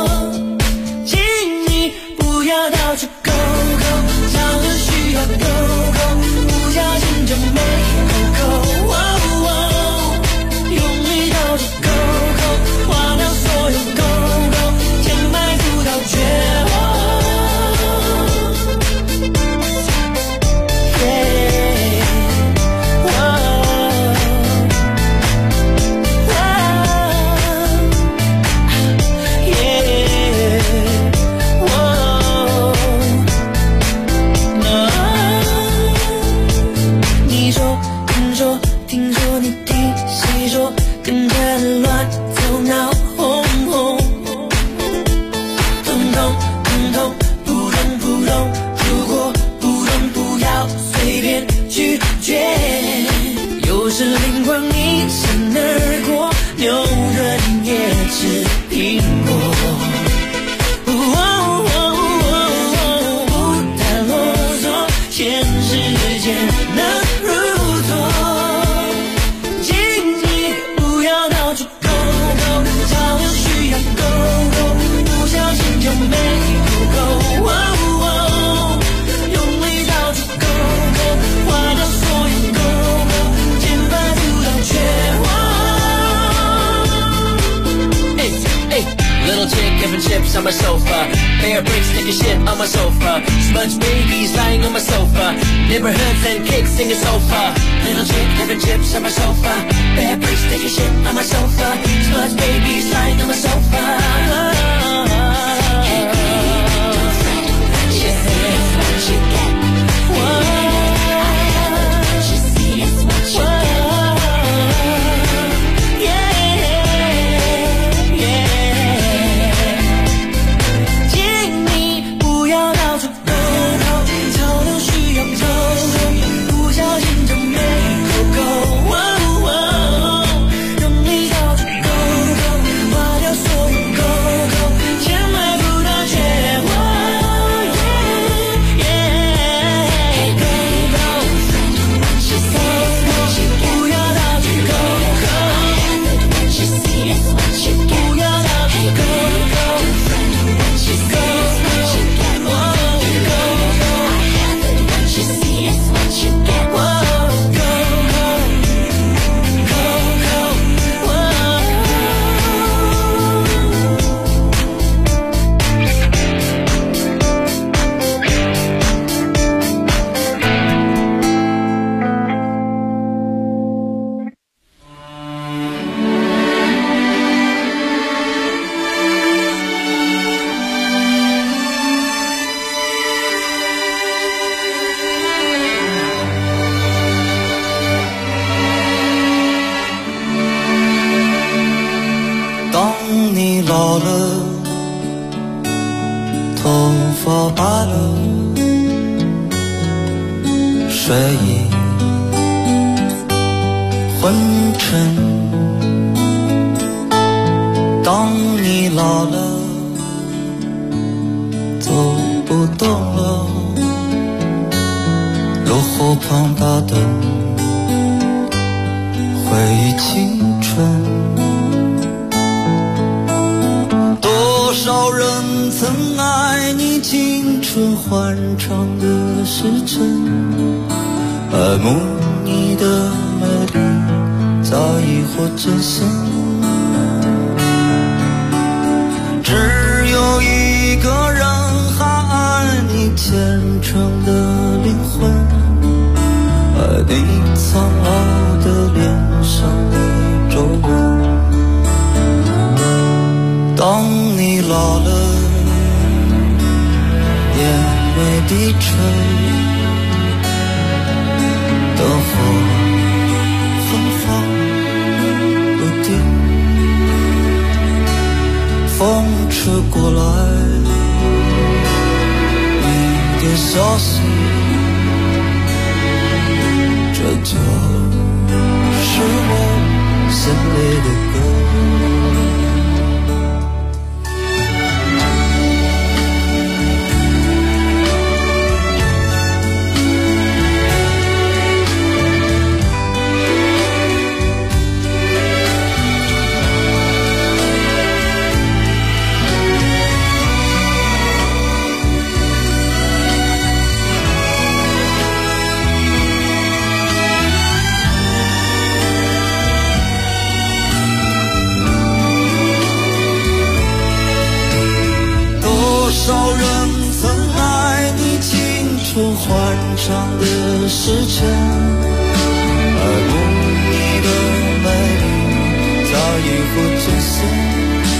到处勾勾，找的需要勾勾，不小心就没勾勾，用力到处勾勾，划掉所有勾勾，填埋不到绝望。On my sofa, bear bricks, taking shit on my sofa. Smudge babies lying on my sofa. Neighborhoods and cakes singing sofa. Little chick having chips on my sofa. Bear bricks, taking shit on my sofa. Smudge babies lying on my sofa. Hey, don't fret, what you see is what you get. What you see is what you get. Yeah, yeah. 你老了，头发白了，睡意昏沉。当你老了，走不动了，炉火旁打灯，回忆青春。多少人曾爱你青春欢畅的时辰，爱慕你的美丽，早已或真心。只有一个人还爱你虔诚的灵魂，爱你苍老的脸上的皱纹。当你老了，眼眉低垂，灯火芬芳不定，风吹过来你的消息，这就是我心里的歌。多少人曾爱你青春欢畅的时辰，爱慕你的美丽，早已不真心。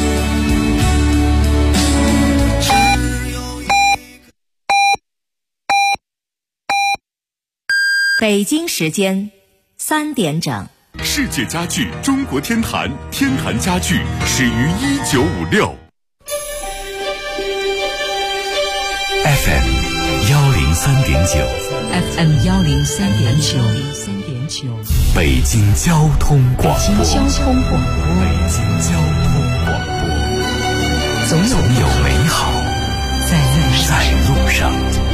北京时间3点整。 世界家具中国天坛，天坛家具始于1956。 FM 103.9 FM 103.9 北京交通广播。 北京交通广播，总有美好在路上。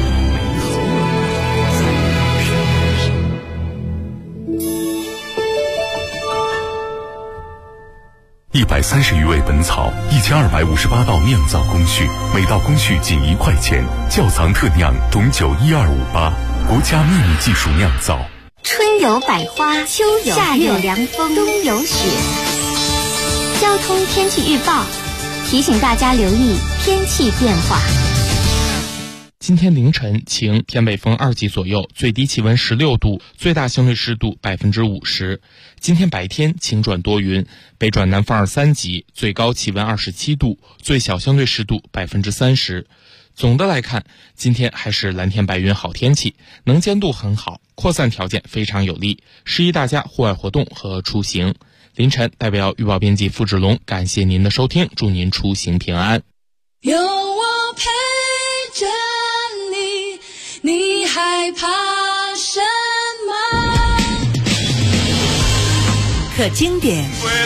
130余味本草，1258道酿造工序，每道工序仅1块钱。窖藏特酿董酒12588，国家秘密技术酿造。 春有百花，秋有夏有凉风，冬有雪。交通天气预报提醒大家留意天气变化。 今天凌晨晴，偏北风2级左右，最低气温16度，最大相对湿度50%。今天白天晴转多云，北转南风2、3级，最高气温27度，最小相对湿度30%。总的来看，今天还是蓝天白云好天气，能见度很好，扩散条件非常有利，适宜大家户外活动和出行。凌晨代表预报编辑付志龙，感谢您的收听，祝您出行平安。 有我陪着你，你害怕什么？ 可经典，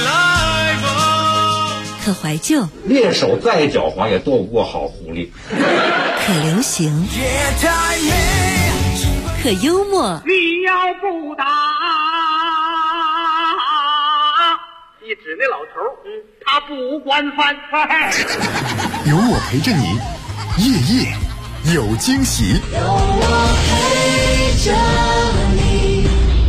可怀旧， 猎手再狡猾也斗不过好狐狸。 可流行，可幽默。 你要不打，一指那老头，他不惯犯。 有我陪着你，夜夜有惊喜。 有我陪着你。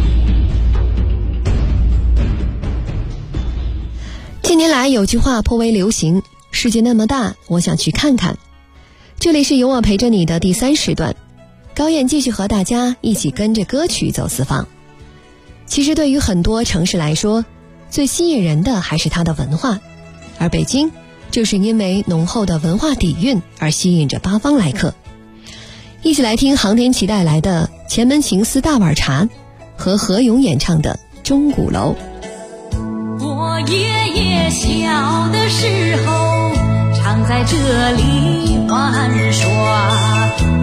近年来有句话颇为流行，世界那么大，我想去看看。这里是有我陪着你的第3时段，高燕继续和大家一起跟着歌曲走四方。其实对于很多城市来说，最吸引人的还是它的文化，而北京就是因为浓厚的文化底蕴而吸引着八方来客。一起来听航天旗带来的前门情思大碗茶和何勇演唱的钟鼓楼。 我夜夜想小的时候常在这里玩耍。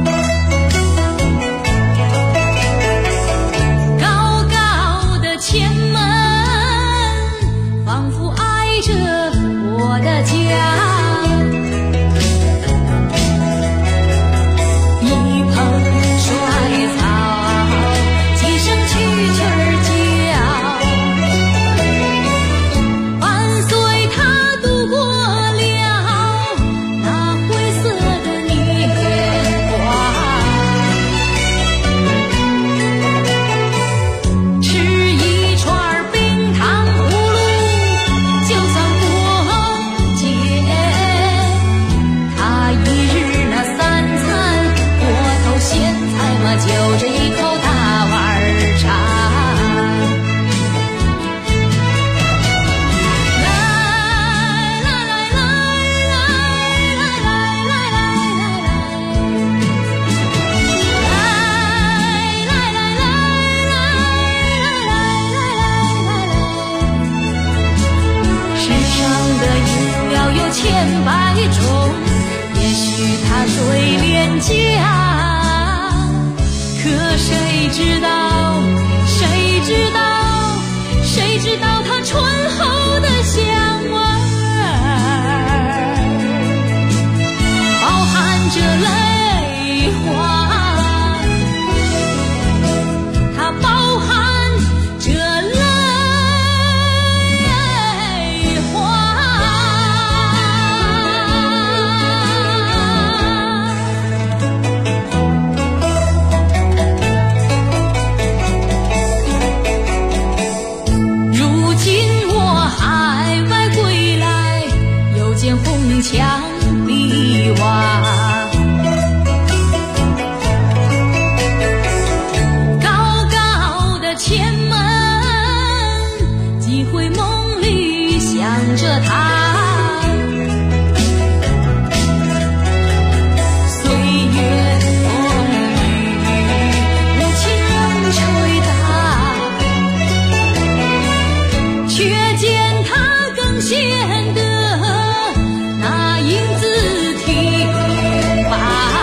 高高的前门仿佛挨着我的家，就这一口大碗茶。世上的饮料有千百种，也许它最廉价，可谁知道，谁知道，谁知道它醇厚的香味儿，包含着泪花，它包含着泪花。墙壁瓦，高高的前门，几回梦里想着他，岁月风雨无情仍吹打，却见他更显得英姿挺拔，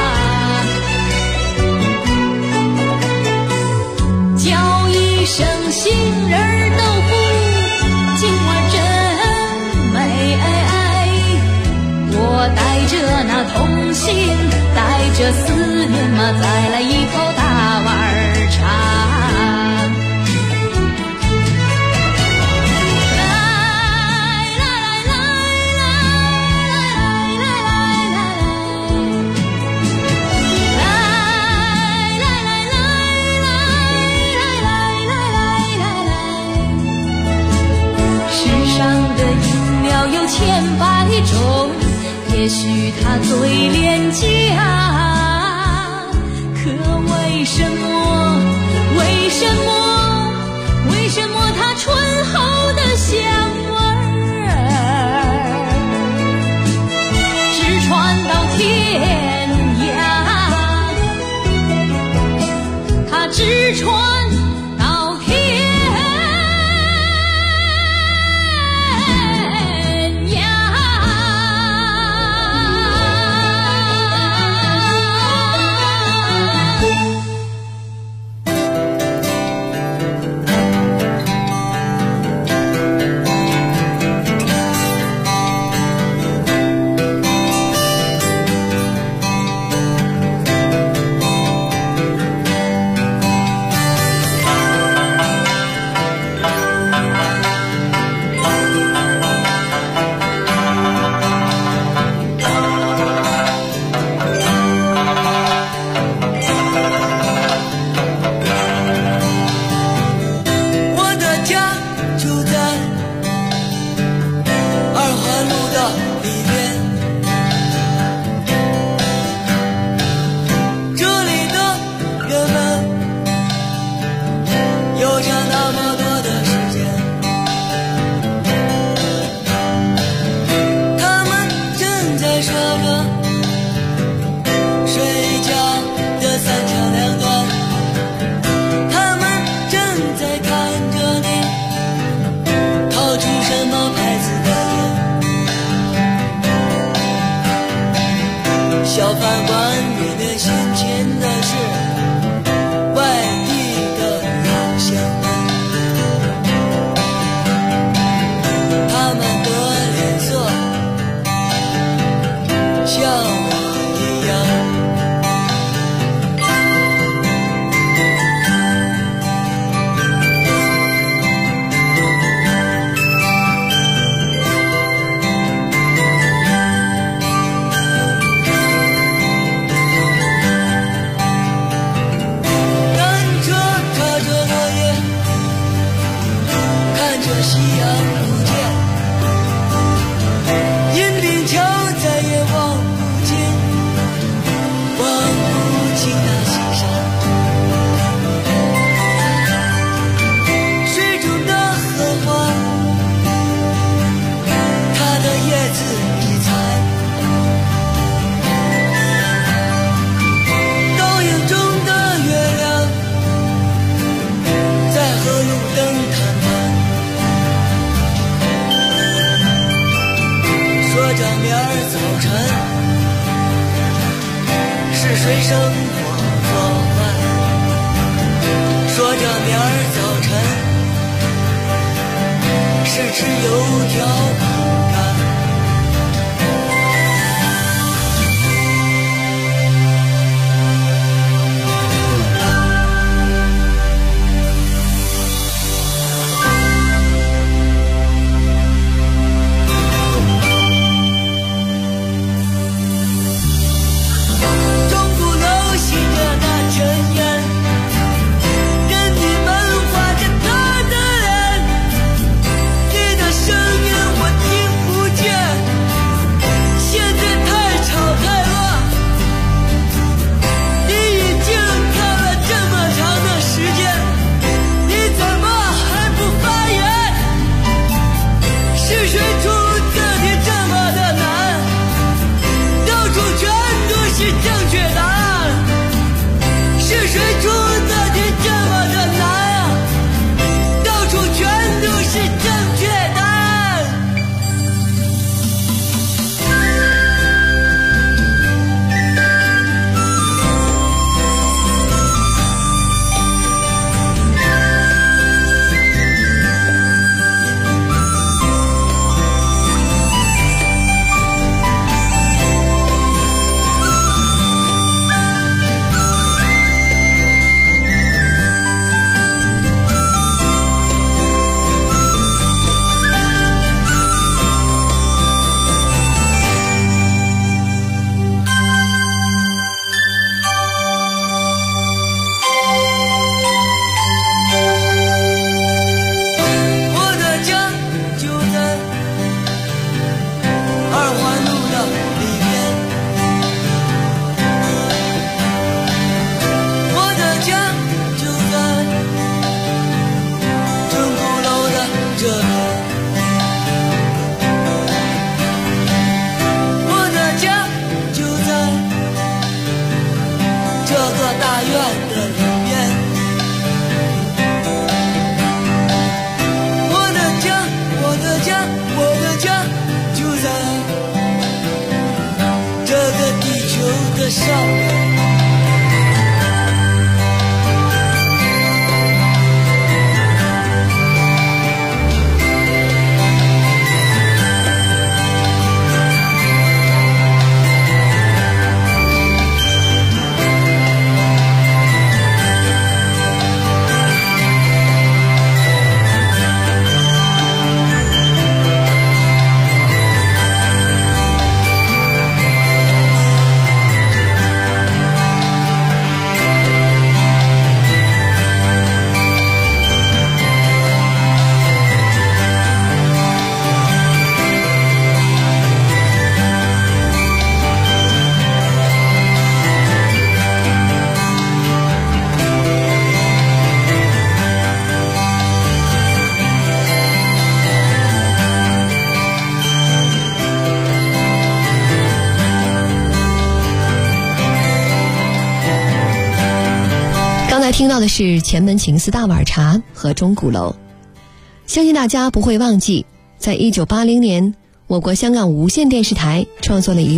叫一声杏仁豆腐，今晚真美。我带着那童心，带着思念嘛，再来一口大碗茶。有千百种，也许它最廉价，可为什么，为什么，为什么它醇厚的香味儿直传到天涯，它直传小饭馆里面新进的是外地的老乡们，他们的脸色像我一样。夕阳不见，银锭桥再也望不尽，望不尽那西山。水中的荷花，它的叶子已残，倒影中的月亮，在和路灯谈判。说着明儿早晨是谁生火做饭，说着明儿早晨是吃油条饼干。 听到的是前门情思大碗茶和钟鼓楼。相信大家不会忘记，在1980年，我国香港无线电视台创作了一部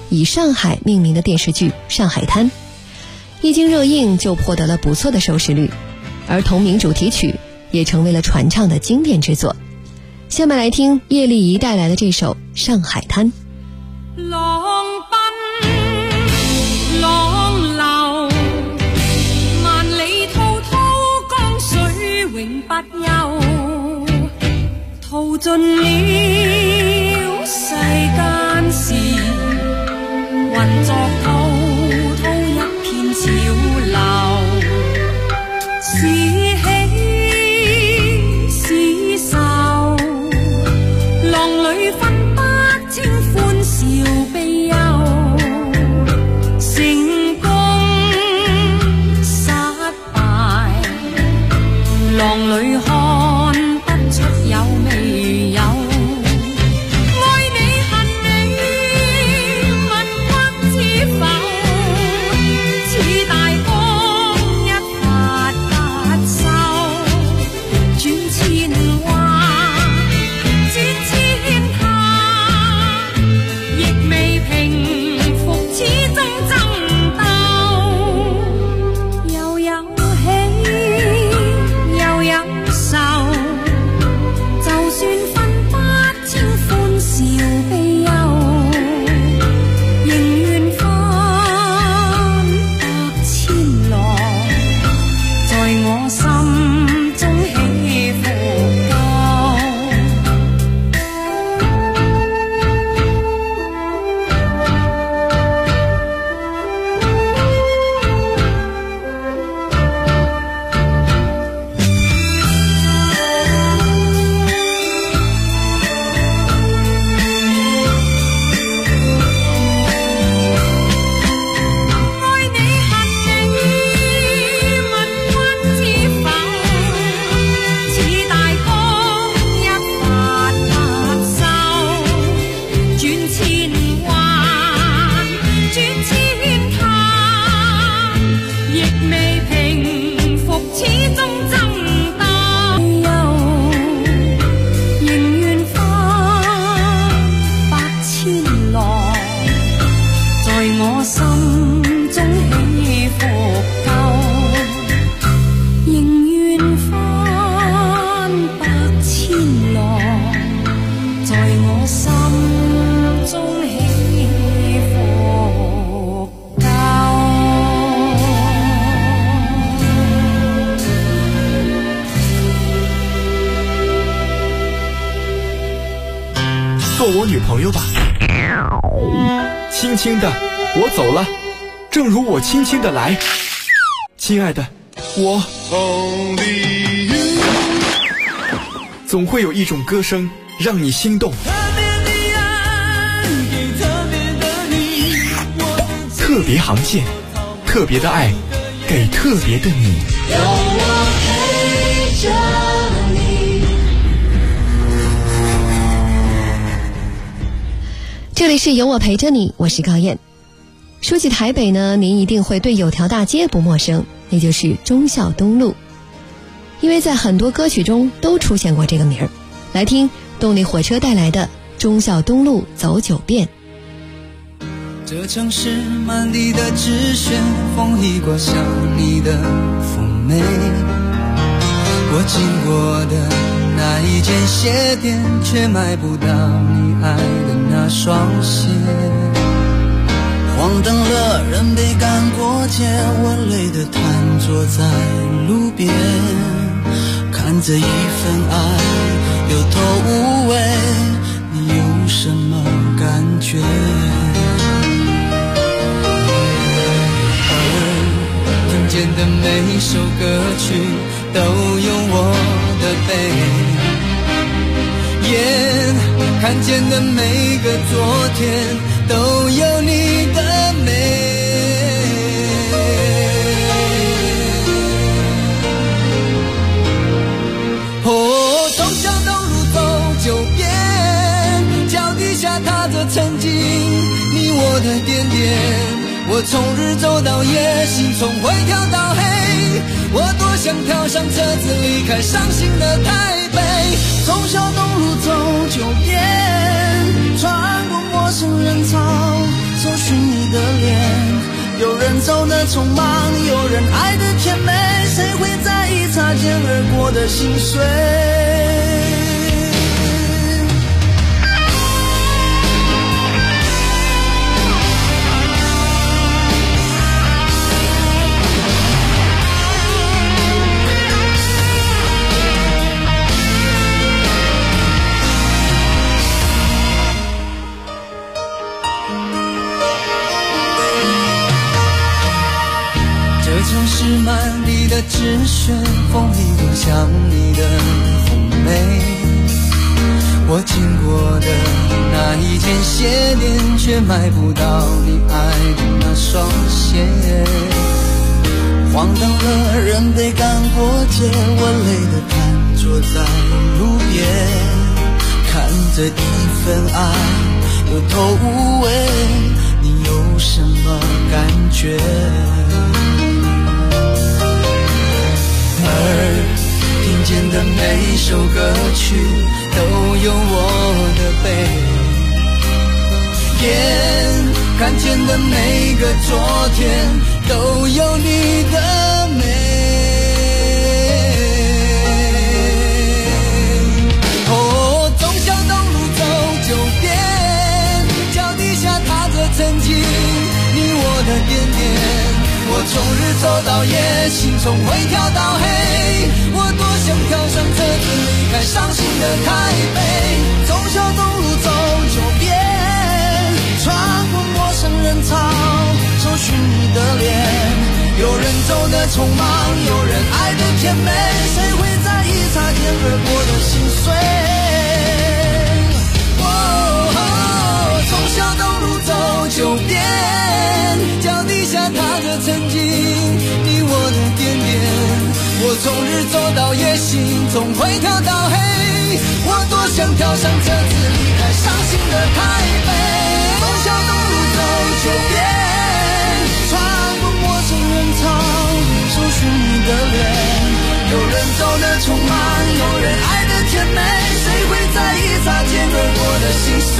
以上海命名的电视剧《上海滩》，一经热映就获得了不错的收视率，而同名主题曲也成为了传唱的经典之作。下面来听叶丽仪带来的这首《上海滩》。 浪奔浪流，萬里滔滔江水永不休，淘盡了世間事，混作滔滔一片潮流，是喜是愁，浪裏分不清歡笑悲憂，成功失敗，浪裏看不出有未有。 做我女朋友吧。轻轻的，我走了，正如我轻轻的来。亲爱的，我总会有一种歌声让你心动。特别航线，特别的爱，给特别的你。有我陪着你。 这里是有我陪着你，我是高燕。说起台北呢，您一定会对有条大街不陌生，那就是忠孝东路。因为在很多歌曲中都出现过这个名儿。来听动力火车带来的《忠孝东路走9遍》。 这城市满地的纸屑，风一刮像你的妩媚。我经过的那一间鞋店，却买不到你爱的那双鞋。黄灯了，人被赶过街，我累得瘫坐在路边，看着一份爱有头无尾，你有什么感觉？听见的每首歌曲都有我的背，眼看见的每个昨天都有你的美。哦，忠孝东路走9遍，脚底下踏着曾经你我的点点。我从日走到夜，心从灰跳到黑，我多想跳上车子离开伤心的台北。忠孝东路走9遍，穿过陌生人潮，搜寻的匆忙，有人爱的甜美，谁会在意擦肩而过的心碎？城市满地的纸屑，风里多像你的妩媚。我经过的那一间鞋店，却买不到你爱的那双鞋。荒唐了，人被赶过街，我累得瘫坐在路边，看着一份爱有头无尾，你有什么感觉？而听见的每首歌曲都有我的悲，眼看见的每个昨天都有你的美。哦，忠孝东路走9遍，脚底下踏着曾经你我的点点。我从日走到夜，心从灰跳到黑，我多想跳上车子离开伤心的台北。忠孝东路走9遍，穿过陌生人潮，搜寻你的脸。有人走的匆忙，有人爱的甜美，谁会在意擦肩而过的心碎？忠孝东路走9遍，脚底下踏着曾经你我的点点。我从日走到夜，心从灰跳到黑，我多想跳上车子离开伤心的台北。忠孝东路走9遍，穿过陌生人潮，搜寻你的脸。有人走的匆忙，有人爱的甜美，谁会在意擦肩而过的心碎？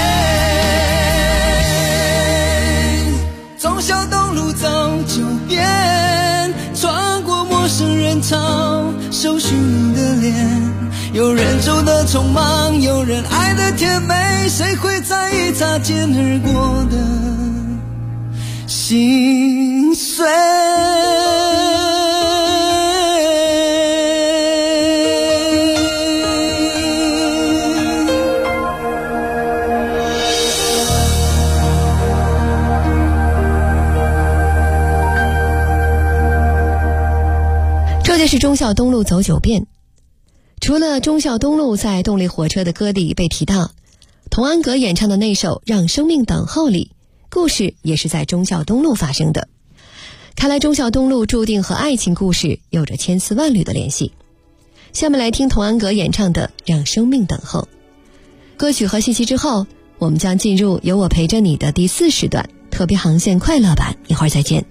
忠孝东路走9遍，穿过陌生人潮，搜寻你的脸。有人走的匆忙，有人爱的甜美，谁会在意擦肩而过的心碎？ 这是忠孝东路走9遍。除了忠孝东路在动力火车的歌里被提到，童安格演唱的那首《让生命等候》里，故事也是在忠孝东路发生的。看来忠孝东路注定和爱情故事有着千丝万缕的联系。下面来听童安格演唱的《让生命等候》。歌曲和信息之后，我们将进入有我陪着你的第4时段特别航线快乐版，一会儿再见。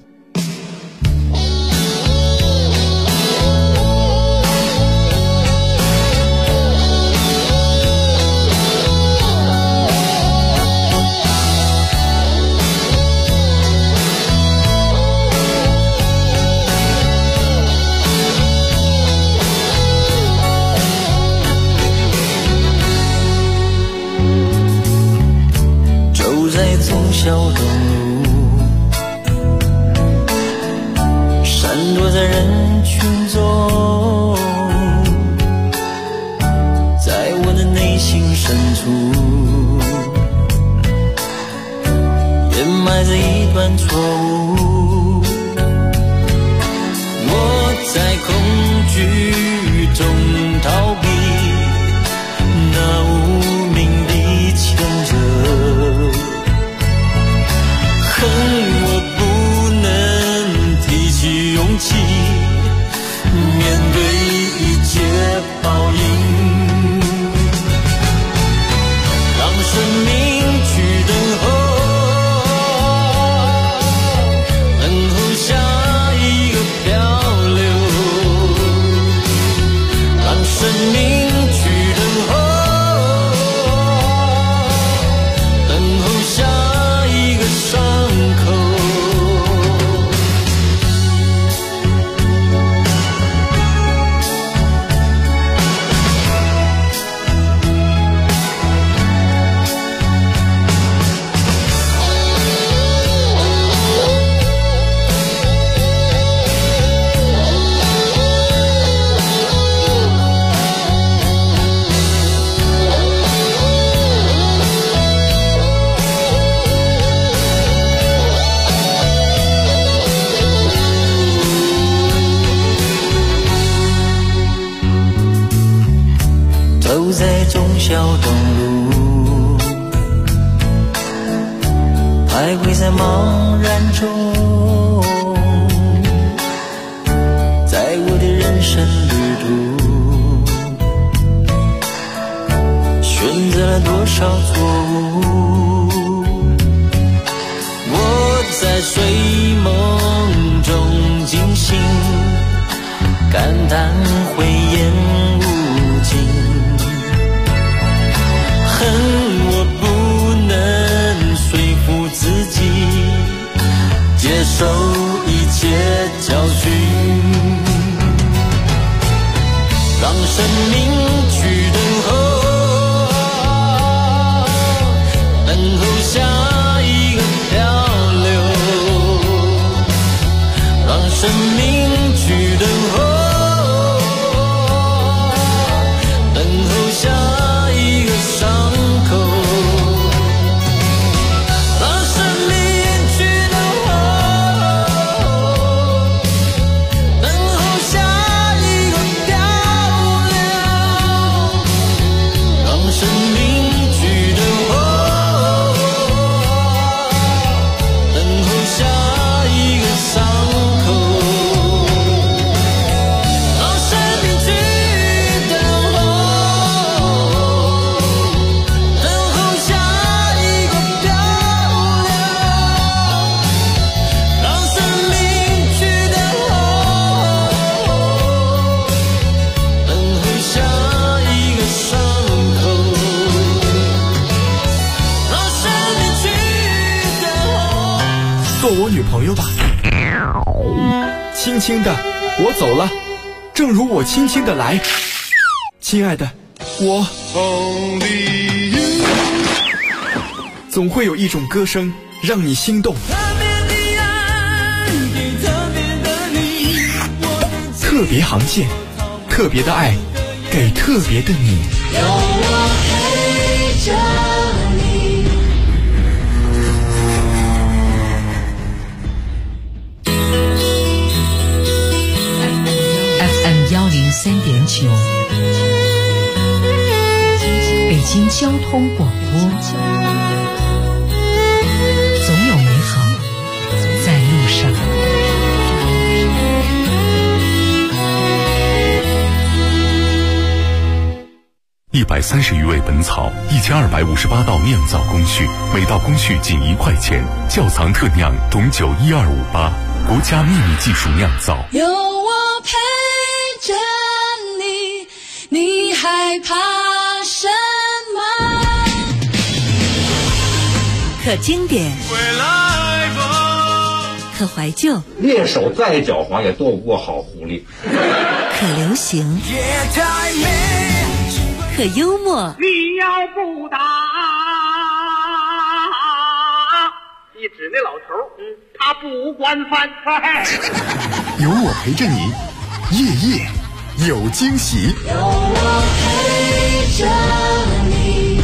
忠孝东路，闪躲在人群中，在我的内心深处，掩埋着一段错误。我在恐惧中逃避那无名的牵扯，恨我不能提起勇气面对一切报应，让生命去等候， 徘徊在茫然中，在我的人生旅途，选择了多少错误。我在睡梦中惊醒，感叹慧眼无尽，恨我不能说服自己接受一切教训，让生命去等候，等候下一个漂流，让生命去等候，等候下一个伤口，让生命去等候，等候下一个漂流，让生命去等候，等候下一个伤口，让生命去等候，等候下一个漂流，让生命去等候，等候下一个伤口，让生命去等候。 做我女朋友吧。轻轻的，我走了，正如我轻轻的来。亲爱的，我总会有一种歌声让你心动，特别航线，特别的爱，给特别的你。 有我陪着你。FM103.9，北京交通广播，总有美好在路上。 130余味本草，1258道酿造工序，每道工序仅1块钱。窖藏特酿董酒12588，国家秘密技术酿造。 有我陪着你，你害怕什么？可经典，可怀旧， 猎手再狡猾也斗不过好狐狸。 可流行，可幽默。 你要不打，一指那老头，他不惯犯。 有我陪着你，夜夜有惊喜。 有我陪着你。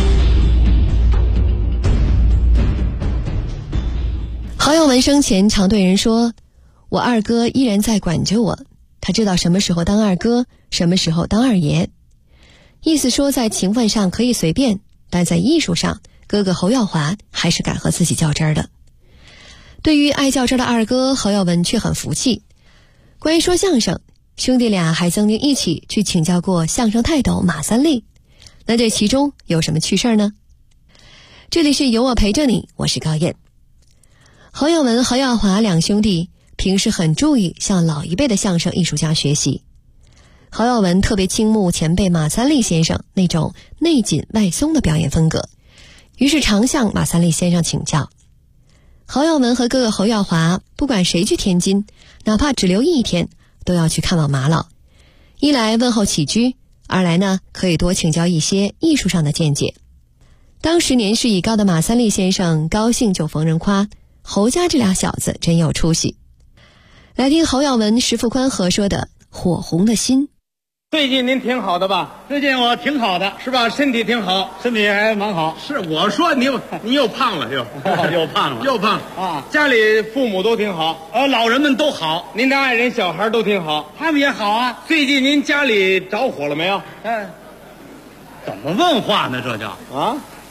郝耀文生前常对人说，我二哥依然在管着我，他知道什么时候当二哥，什么时候当二爷。意思说在情分上可以随便，但在艺术上，哥哥侯耀华还是敢和自己较真儿的。对于爱较真的二哥，郝耀文却很服气。关于说相声，兄弟俩还曾经一起去请教过相声泰斗马三立。那这其中有什么趣事呢？这里是有我陪着你，我是高燕。郝耀文、郝耀华两兄弟平时很注意向老一辈的相声艺术家学习。郝耀文特别倾慕前辈马三立先生那种内紧外松的表演风格，于是常向马三立先生请教。郝耀文和哥哥侯耀华不管谁去天津，哪怕只留1天，都要去看望马老。一来问候起居，二来呢可以多请教一些艺术上的见解。当时年事已高的马三立先生高兴就逢人夸，侯家这俩小子真有出息。来听侯耀文、石富宽合说的火红的心。 最近您挺好的吧？最近我挺好的，是吧？身体挺好，身体还蛮好。是我说你又胖了又胖了又胖啊！家里父母都挺好，老人们都好，您的爱人小孩都挺好，他们也好啊。最近您家里着火了没有？怎么问话呢？这叫啊？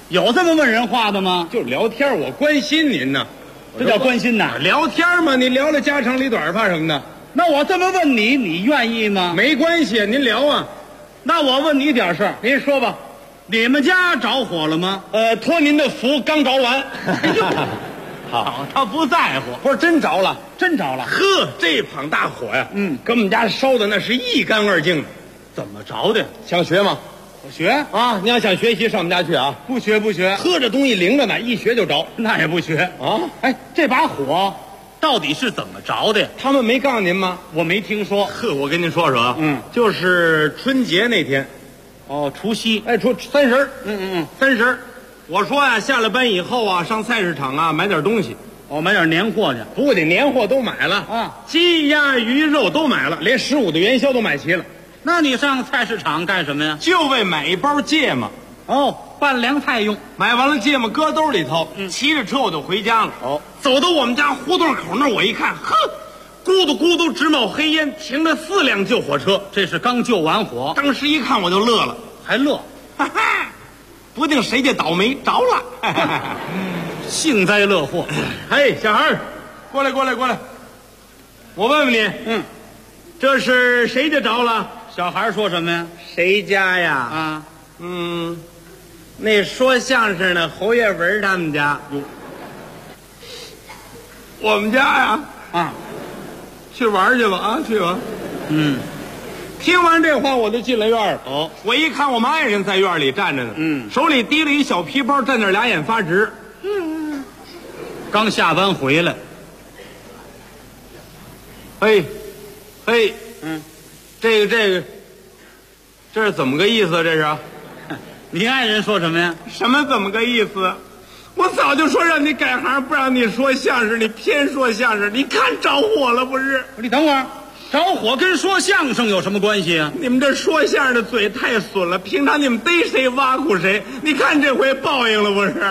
有这么问人话的吗？ 就是聊天，我关心您呢。 这叫关心呐？ 聊天嘛，你聊聊家长里短，怕什么的？ 那我这么问你，你愿意吗？ 没关系，您聊啊。 那我问你点事儿， 您说吧。 你们家着火了吗？ 托您的福，刚着完。 好，他不在乎。 不是真着了， 真着了。 呵，这捧大火呀，给我们家烧的那是一干二净的。 怎么着的？ 想学吗？ 我学啊！你要想学习，上我们家去啊！ 不学不学， 呵，这东西灵着呢，一学就着。 那也不学啊！ 哎，这把火到底是怎么着的呀？ 他们没告诉您吗？ 我没听说。 呵，我跟您说说啊，就是春节那天， 除夕， 哎，三十，三十。我说呀，下了班以后啊，上菜市场啊买点东西， 买点年货去。 不得年货都买了啊， 鸡鸭鱼肉都买了，连15的元宵都买齐了。 那你上菜市场干什么呀？ 就为买一包芥末。 拌凉菜用。 买完了芥末搁兜里头，骑着车我就回家了。走到我们家胡同口那儿，我一看，呵，咕嘟咕嘟直冒黑烟，停着4辆救火车。 这是刚救完火。 当时一看我就乐了， 还乐， 哈哈，不定谁家倒霉着了， 幸灾乐祸。 嘿，小孩儿，过来，我问问你，这是谁家着了？ 小孩说什么呀？ 谁家呀？ 啊， 那说相声的侯月文他们家。我们家呀，去玩去吧啊，去吧。听完这话我就进了院了。我一看我们爱人在院里站着呢，手里提了一小皮包，站那俩眼发直。 刚下班回来。 嘿，这是怎么个意思？这是？ 你爱人说什么呀？ 什么怎么个意思？我早就说让你改行，不让你说相声，你偏说相声。你看着火了不是？ 你等会儿，着火跟说相声有什么关系啊？ 你们这说相声的嘴太损了，平常你们逮谁挖苦谁。你看这回报应了不是？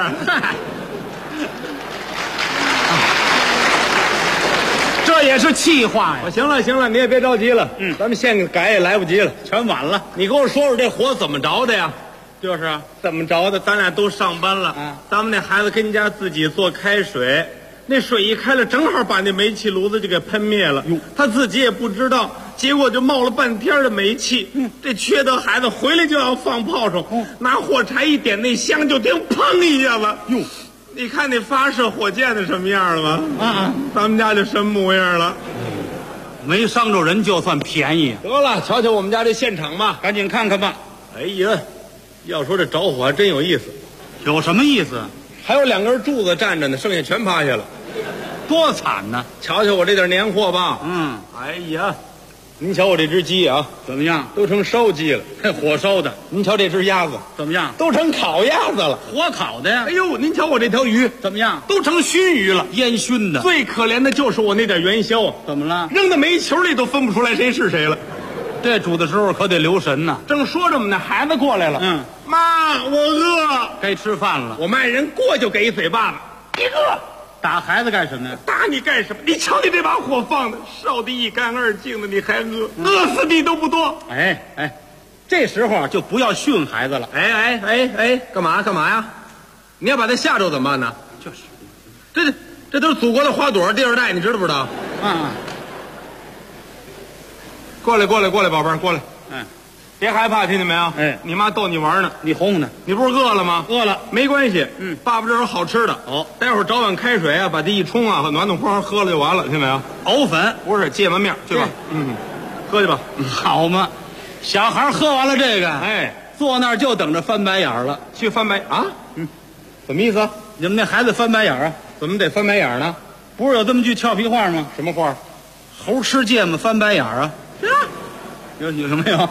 这也是气话呀！ 行了，你也别着急了。咱们现改也来不及了， 全晚了。 你给我说说这火怎么着的呀？ 就是啊， 怎么着的？咱俩都上班了，咱们那孩子跟家自己做开水，那水一开了，正好把那煤气炉子就给喷灭了。他自己也不知道，结果就冒了半天的煤气。这缺德孩子回来就要放炮仗，拿火柴一点那香，就听砰一下子。你看那发射火箭的什么样了吗？咱们家就什么模样了。 没伤着人就算便宜。 得了，瞧瞧我们家这现场吧， 赶紧看看吧。 哎呀，要说这着火还真有意思。 有什么意思？ 还有2根柱子站着呢，剩下全趴下了， 多惨呢！ 瞧瞧我这点年货吧。哎呀，您瞧我这只鸡啊， 怎么样？ 都成烧鸡了， 火烧的。 您瞧这只鸭子怎么样？ 都成烤鸭子了， 火烤的呀。 哎呦，您瞧我这条鱼怎么样？ 都成熏鱼了， 烟熏的。 最可怜的就是我那点元宵啊， 怎么了？ 扔到煤球里都分不出来谁是谁了。 这煮的时候可得留神呐。 正说着，我们那孩子过来了。妈，我饿， 该吃饭了。 我们爱人过就给一嘴巴子，你饿。 打孩子干什么呀？ 打你干什么？你瞧你这把火放的，烧得一干二净的，你还饿？饿死你都不多。 这时候就不要训孩子了。 干嘛呀？你要把他吓着怎么办呢？就是，这都是祖国的花朵第2代，你知道不知道？过来，宝贝儿，过来。别害怕，听见没有？你妈逗你玩呢， 你哄呢。 你不是饿了吗？ 饿了， 没关系。爸爸这有好吃的。待会儿找碗开水啊，把这一冲啊，暖暖和喝了就完了，听没有？ 藕粉不是芥末面，去吧。喝去吧。 好嘛，小孩喝完了这个，坐那儿就等着翻白眼了。 去翻白啊？什么意思？ 你们那孩子翻白眼啊？ 怎么得翻白眼呢？ 不是有这么句俏皮话吗？ 什么话？ 猴吃芥末翻白眼啊？有没有？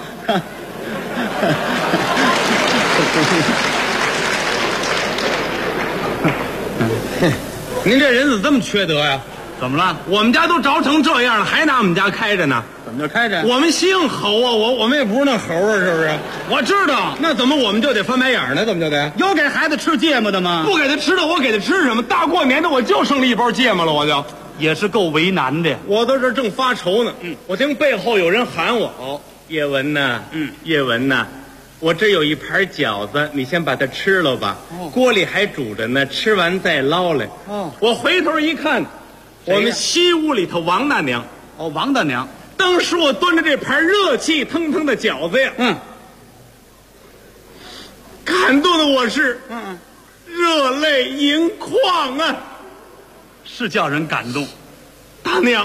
您这人怎么这么缺德呀？ 怎么了？ 我们家都着成这样了，还拿我们家开着呢？ 怎么就开着？ 我们姓侯啊，我们也不是那猴啊，是不是？ 我知道， 那怎么我们就得翻白眼呢？怎么就得？ 有给孩子吃芥末的吗？ 不给他吃的，我给他吃什么？大过年的我就剩了一包芥末了，我就也是够为难的。 我在这正发愁呢，我听背后有人喊我，叶文呐，叶文呐， 我这有一盘饺子，你先把它吃了吧。锅里还煮着呢，吃完再捞来。我回头一看，我们西屋里头王大娘。 王大娘。 当时我端着这盘热气腾腾的饺子呀，感动的我是，热泪盈眶啊， 是叫人感动。 大娘，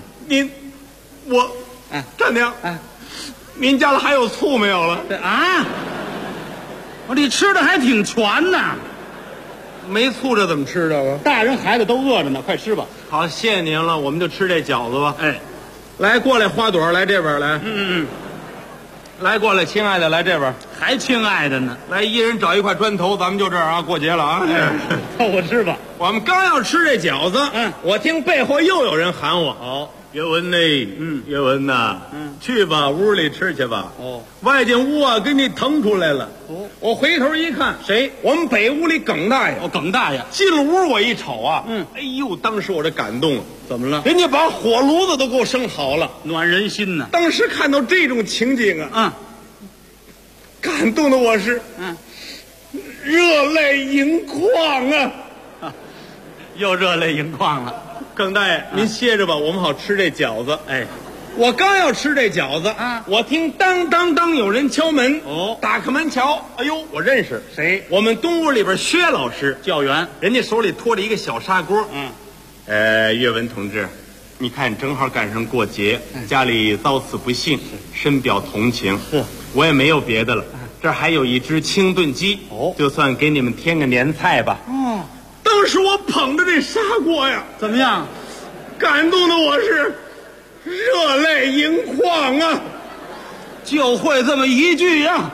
大娘，您家里还有醋没有了？ 啊，你吃的还挺全呢。 没醋这怎么吃的？ 大人孩子都饿着呢，快吃吧。 好，谢谢您了，我们就吃这饺子吧。来，过来，花朵，来这边来。来，过来，亲爱的，来这边。 还亲爱的呢？ 来，一人找一块砖头，咱们就这儿啊，过节了啊。 凑合吃吧。 我们刚要吃这饺子，我听背后又有人喊我。岳文呢？岳文呐，去吧，屋里吃去吧。外间屋啊，给你腾出来了。我回头一看，谁？我们北屋里耿大爷。 耿大爷进了屋，我一瞅啊，哎呦，当时我这感动了。 怎么了？ 人家把火炉子都给我生好了， 暖人心呢。 当时看到这种情景啊，感动的我是，热泪盈眶啊， 又热泪盈眶了。 耿大爷，您歇着吧，我们好吃这饺子。我刚要吃这饺子我听当当当有人敲门。打开门瞧，哎呦，我认识谁？ 我们东屋里边薛老师教员， 人家手里托着一个小砂锅。岳文同志，你看正好赶上过节，家里遭此不幸，深表同情。我也没有别的了，这儿还有一只清炖鸡，就算给你们添个年菜吧。当时我捧着这砂锅呀， 怎么样？ 感动的我是热泪盈眶啊！ 就会这么一句呀。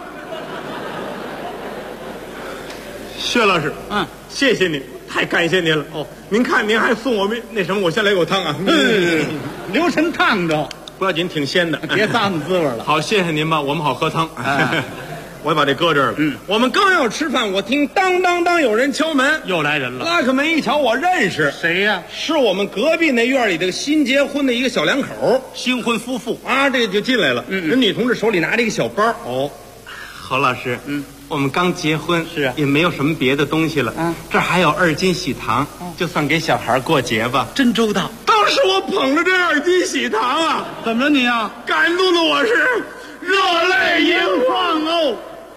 薛老师，谢谢您，太感谢您了。您看您还送我们那什么，我先来口汤啊。 留神烫着， 不要紧，挺鲜的， 别脏了滋味了。 好，谢谢您吧，我们好喝汤。我把这搁这儿了。我们刚要吃饭，我听当当当有人敲门， 又来人了。 拉开门一瞧，我认识谁呀？ 是我们隔壁那院里这个新结婚的一个小两口， 新婚夫妇啊，这就进来了。人女同志手里拿着一个小包。侯老师，我们刚结婚， 是啊， 也没有什么别的东西了。这儿还有2斤喜糖，就算给小孩过节吧。 真周到。 当时我捧着这2斤喜糖啊， 怎么了你啊？ 感动的我是热泪盈眶哦。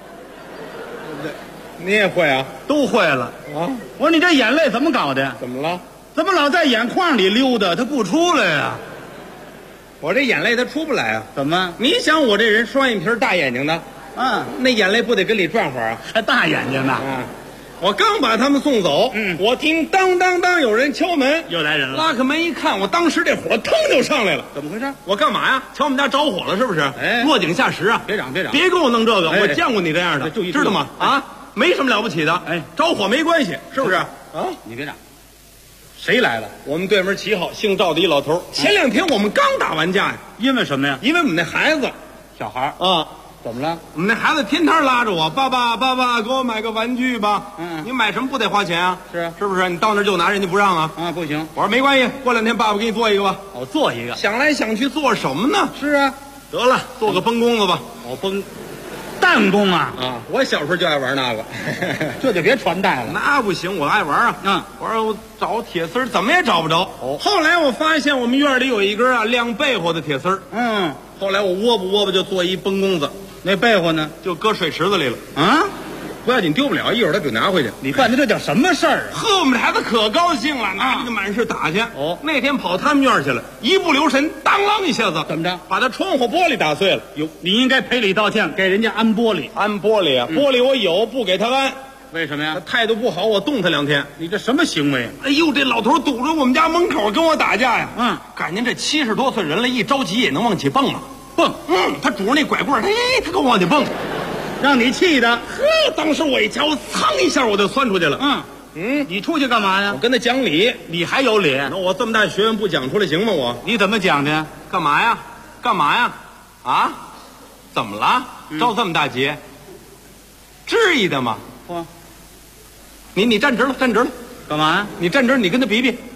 你也会啊？ 都会了啊！我说你这眼泪怎么搞的？ 怎么了？ 怎么老在眼眶里溜达？它不出来呀？ 我这眼泪它出不来啊？ 怎么？ 你想我这人双眼皮大眼睛的，那眼泪不得跟里转会儿啊？ 还大眼睛呢？ 我刚把他们送走，我听当当当有人敲门， 又来人了。 拉开门一看，我当时这火腾就上来了。 怎么回事？ 我干嘛呀？瞧我们家着火了是不是？落井下石啊！ 别嚷， 别跟我弄这个，我见过你这样的，知道吗？啊，没什么了不起的。着火没关系，是不是？啊， 你别嚷。谁来了？ 我们对门7号姓赵的一老头。前2天我们刚打完架呀。 因为什么呀？ 因为我们那孩子， 小孩啊。 怎么了？ 我们那孩子天天拉着我，爸爸给我买个玩具吧。你买什么不得花钱啊？是不是？你到那儿就拿，人家不让啊？ 不行。 我说没关系，过2天爸爸给你做一个吧。 做一个。 想来想去做什么呢？ 是啊， 得了，做个崩弓子吧。 弹弓啊！ 我小时候就爱玩那个， 这就别传代了。 那不行，我爱玩啊。我说我找铁丝怎么也找不着。后来我发现我们院里有一根晾被窝的铁丝。后来我窝吧就做一崩弓子。 那被窝呢？ 就搁水池子里了啊！不要紧，丢不了，一会儿他准拿回去。 你办的这叫什么事儿啊？ 呵，我们这孩子可高兴了，拿着就满是打去。那天跑他们院去了，一不留神，当啷一下子， 怎么着？ 把他窗户玻璃打碎了。 哟，你应该赔礼道歉，给人家安玻璃。 安玻璃啊？玻璃我有，不给他安。 为什么呀？ 他态度不好，我冻他2天。 你这什么行为？ 哎呦，这老头堵着我们家门口跟我打架呀！感情这70多岁人了，一着急也能往起蹦啊！ 蹦， 他拄着那拐棍，他跟我往起蹦， 让你气的。 呵，当时我一瞧，噌一下我就窜出去了。 你出去干嘛呀？ 我跟他讲理。 你还有理？ 那我这么大学问不讲出来行吗？ 你怎么讲的？ 干嘛呀？啊？怎么了？着这么大急？至于的吗？你站直了， 干嘛呀？ 你站直，你跟他比比。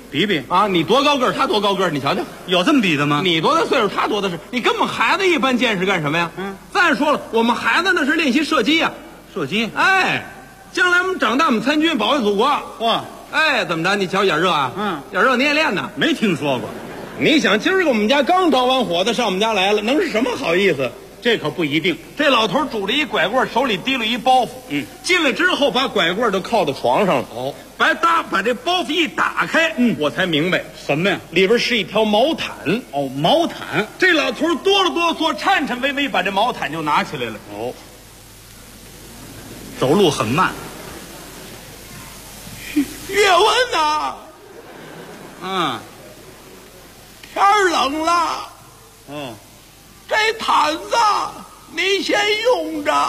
比比啊！你多高个儿，他多高个儿，你瞧瞧，有这么比的吗？你多大岁数，他多大是？你跟我们孩子一般见识干什么呀？再说了，我们孩子那是练习射击呀，射击。哎，将来我们长大，我们参军保卫祖国。哇！哎，怎么着？你瞧眼热啊？眼热你也练呢？没听说过。你想，今儿个我们家刚着完火的上我们家来了，能是什么好意思？这可不一定。这老头拄着一拐棍，手里提了一包袱。进来之后把拐棍都靠到床上了。哦，把这包袱一打开，我才明白什么呀？里边是一条毛毯。哦，毛毯。这老头哆了哆嗦，颤颤巍巍把这毛毯就拿起来了。哦，走路很慢。岳文呐，天儿冷了。哦。这毯子你先用着，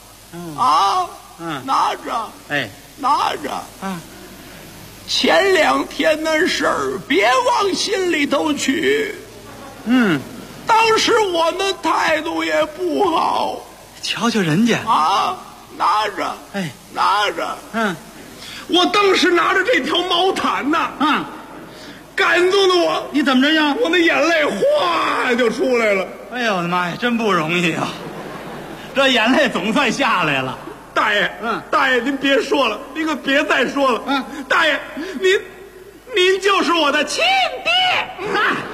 拿着，拿着，前2天的事儿别往心里头去。当时我的态度也不好，瞧瞧人家拿着，拿着，我当时拿着这条毛毯呢，感动的我，你怎么着呀？我那眼泪哗就出来了。哎呦我的妈呀，真不容易啊！这眼泪总算下来了。大爷，大爷您别说了，您可别再说了。大爷，您就是我的亲爹。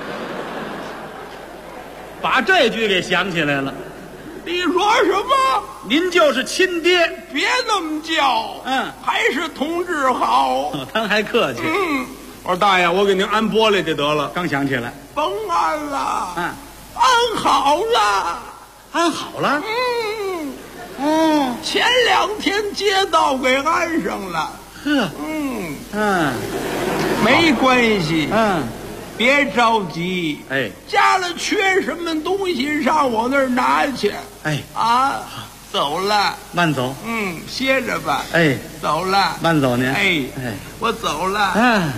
把这句给想起来了。你说什么？您就是亲爹？别那么叫，还是同志好。他还客气。我说大爷，我给您安玻璃就得了。刚想起来，甭安了，安好了，安好了。前2天街道给安上了。没关系，别着急。家里缺什么东西，上我那儿拿去。走了，慢走。歇着吧。走了，慢走您。我走了。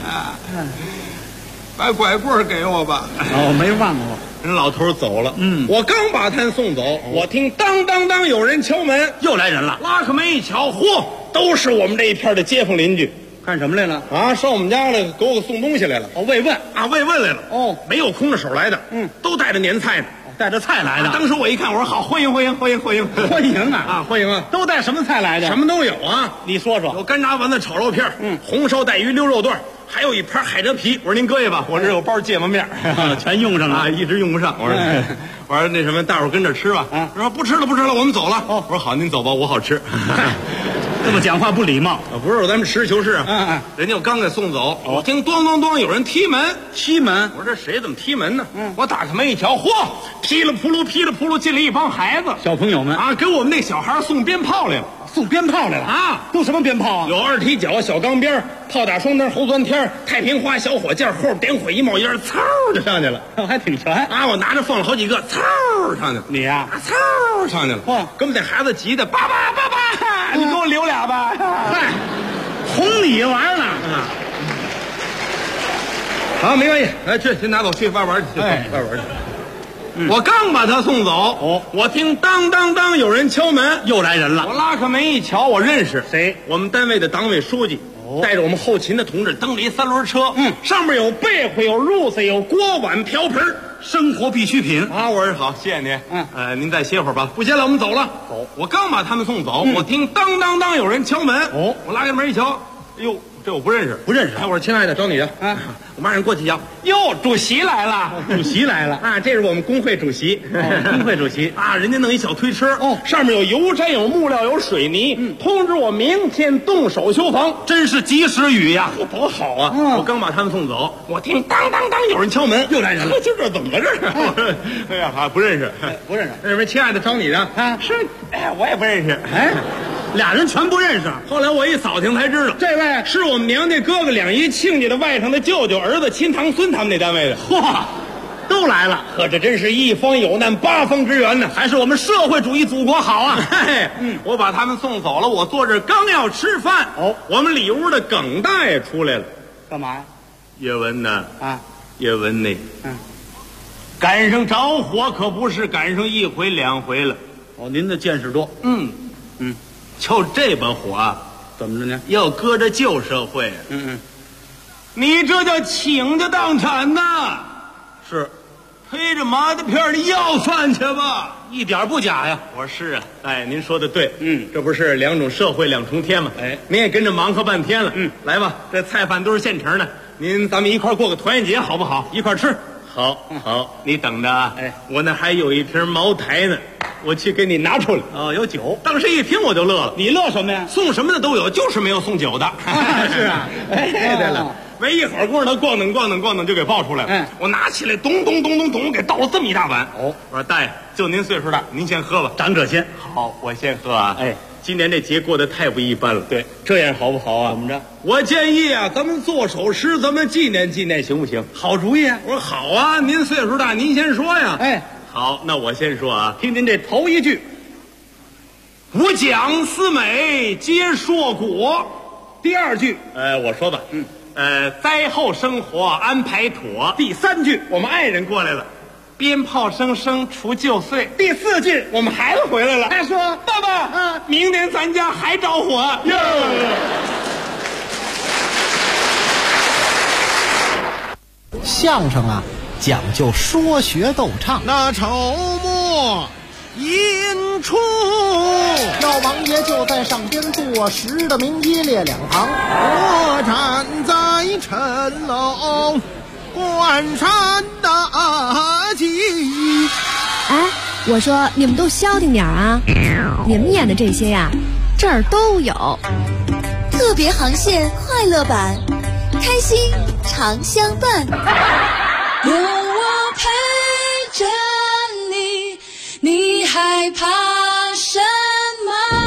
把拐棍给我吧。没忘过。人老头走了。我刚把他送走，我听当当当有人敲门，又来人了。拉开门一瞧，嚯，都是我们这一片的街坊邻居。干什么来了？上我们家来给我送东西来了。慰问慰问来了。没有空着手来的。都带着年菜呢。带着菜来的。当时我一看，我说好，欢迎欢迎欢迎欢迎欢迎啊！欢迎啊！都带什么菜来的？什么都有啊！你说说。有干炸丸子、炒肉片，红烧带鱼、溜肉段，还有一盘海蜇皮。我说您搁下吧，我这有包芥末面，全用上了，一直用不上。我说那什么，大伙跟着吃吧。说不吃了不吃了，我们走了。我说好，您走吧，我好吃。这么讲话不礼貌。不是，咱们实事求是。人家我刚给送走，我听咚咚咚有人踢门。踢门？我说这谁怎么踢门呢？我打开门一瞧，嚯，噼里扑噜噼里扑噜进来一帮孩子，小朋友们给我们那小孩送鞭炮来了。送鞭炮来了都什么鞭炮啊？有二踢脚、小钢鞭、炮打双灯、猴钻天、太平花、小火箭，后边点火一冒烟，嗖就上去了。还挺全我拿着放了好几个，嗖上去了。你呀，嗖上去了。给我们这孩子急的，爸爸爸爸，你给我留俩吧。嗨，哄你玩呢。好，没关系，来去，先拿走，去外玩去，外玩去。我刚把他送走，我听当当当有人敲门，又来人了。我拉开门一瞧，我认识谁？我们单位的党委书记，带着我们后勤的同志蹬了一3轮车，上面有被子、有褥子、有锅碗瓢盆，生活必需品我说好，谢谢您。您再歇会儿吧。不歇了，我们走了。走。我刚把他们送走，我听当当当有人敲门。我拉开门一瞧，哎呦，这我不认识，不认识。我说亲爱的，找你的。我马上过去一瞧，哟，主席来了，主席来了这是我们工会主席，工会主席人家弄一小推车，上面有油毡、有木料、有水泥，通知我明天动手修房，真是及时雨呀，多好啊！我刚把他们送走，我听当当当有人敲门，又来人了，这怎么着？哎呀，不认识，不认识。那位亲爱的，找你的是，我也不认识，俩人全不认识。后来我一扫听才知道，这位是我们娘家哥哥两姨亲家的外甥的舅舅儿子亲堂孙他们那单位的。嚯，都来了。呵，这真是一方有难八方支援呢，还是我们社会主义祖国好啊！我把他们送走了，我坐这刚要吃饭，我们里屋的耿大爷出来了。干嘛呀？叶文呢？叶文呢？赶上着火可不是赶上1回2回了。您的见识多。就这把火怎么着呢？要搁着旧社会， 你这叫倾家荡产呐！ 是， 推着马大片你要饭去吧， 一点不假呀。 我说是啊，哎，您说的对，这不是两种社会两重天吗？哎，您也跟着忙活半天了，来吧，这菜饭都是现成的，咱们一块过个团圆节好不好？ 一块吃。 好，好，你等着啊！哎，我那还有一瓶茅台呢，我去给你拿出来。 哦，有酒。 当时一听我就乐了。 你乐什么呀？ 送什么的都有，就是没有送酒的。 是啊， 哎，对了，没一会儿功夫，他咣当就给抱出来了。我拿起来，咚给倒了这么一大碗。哦，我说大爷，就您岁数大，您先喝吧。 长者先。 好，我先喝啊。哎。今年这节过得太不一般了， 对，这样好不好啊？ 怎么着？我建议啊，咱们做首诗，咱们纪念纪念，行不行？ 好主意啊！ 我说好啊，您岁数大，您先说呀。 哎， 好，那我先说啊，听您这头一句：吾讲思美，皆硕果。第二句，我说吧，灾后生活安排妥。第三句，我们爱人过来了。鞭炮声除旧岁。第四句，我们孩子回来了。他说：“爸爸，明年咱家还着火哟。” 相声啊，讲究说学逗唱。 那筹末引出， 老王爷就在上边坐，10的名医列两旁， 我站在城楼观山大吉。 哎，我说你们都消停点啊！你们演的这些呀，这儿都有。 特别航线快乐版，开心常相伴。 有我陪着你，你害怕什么？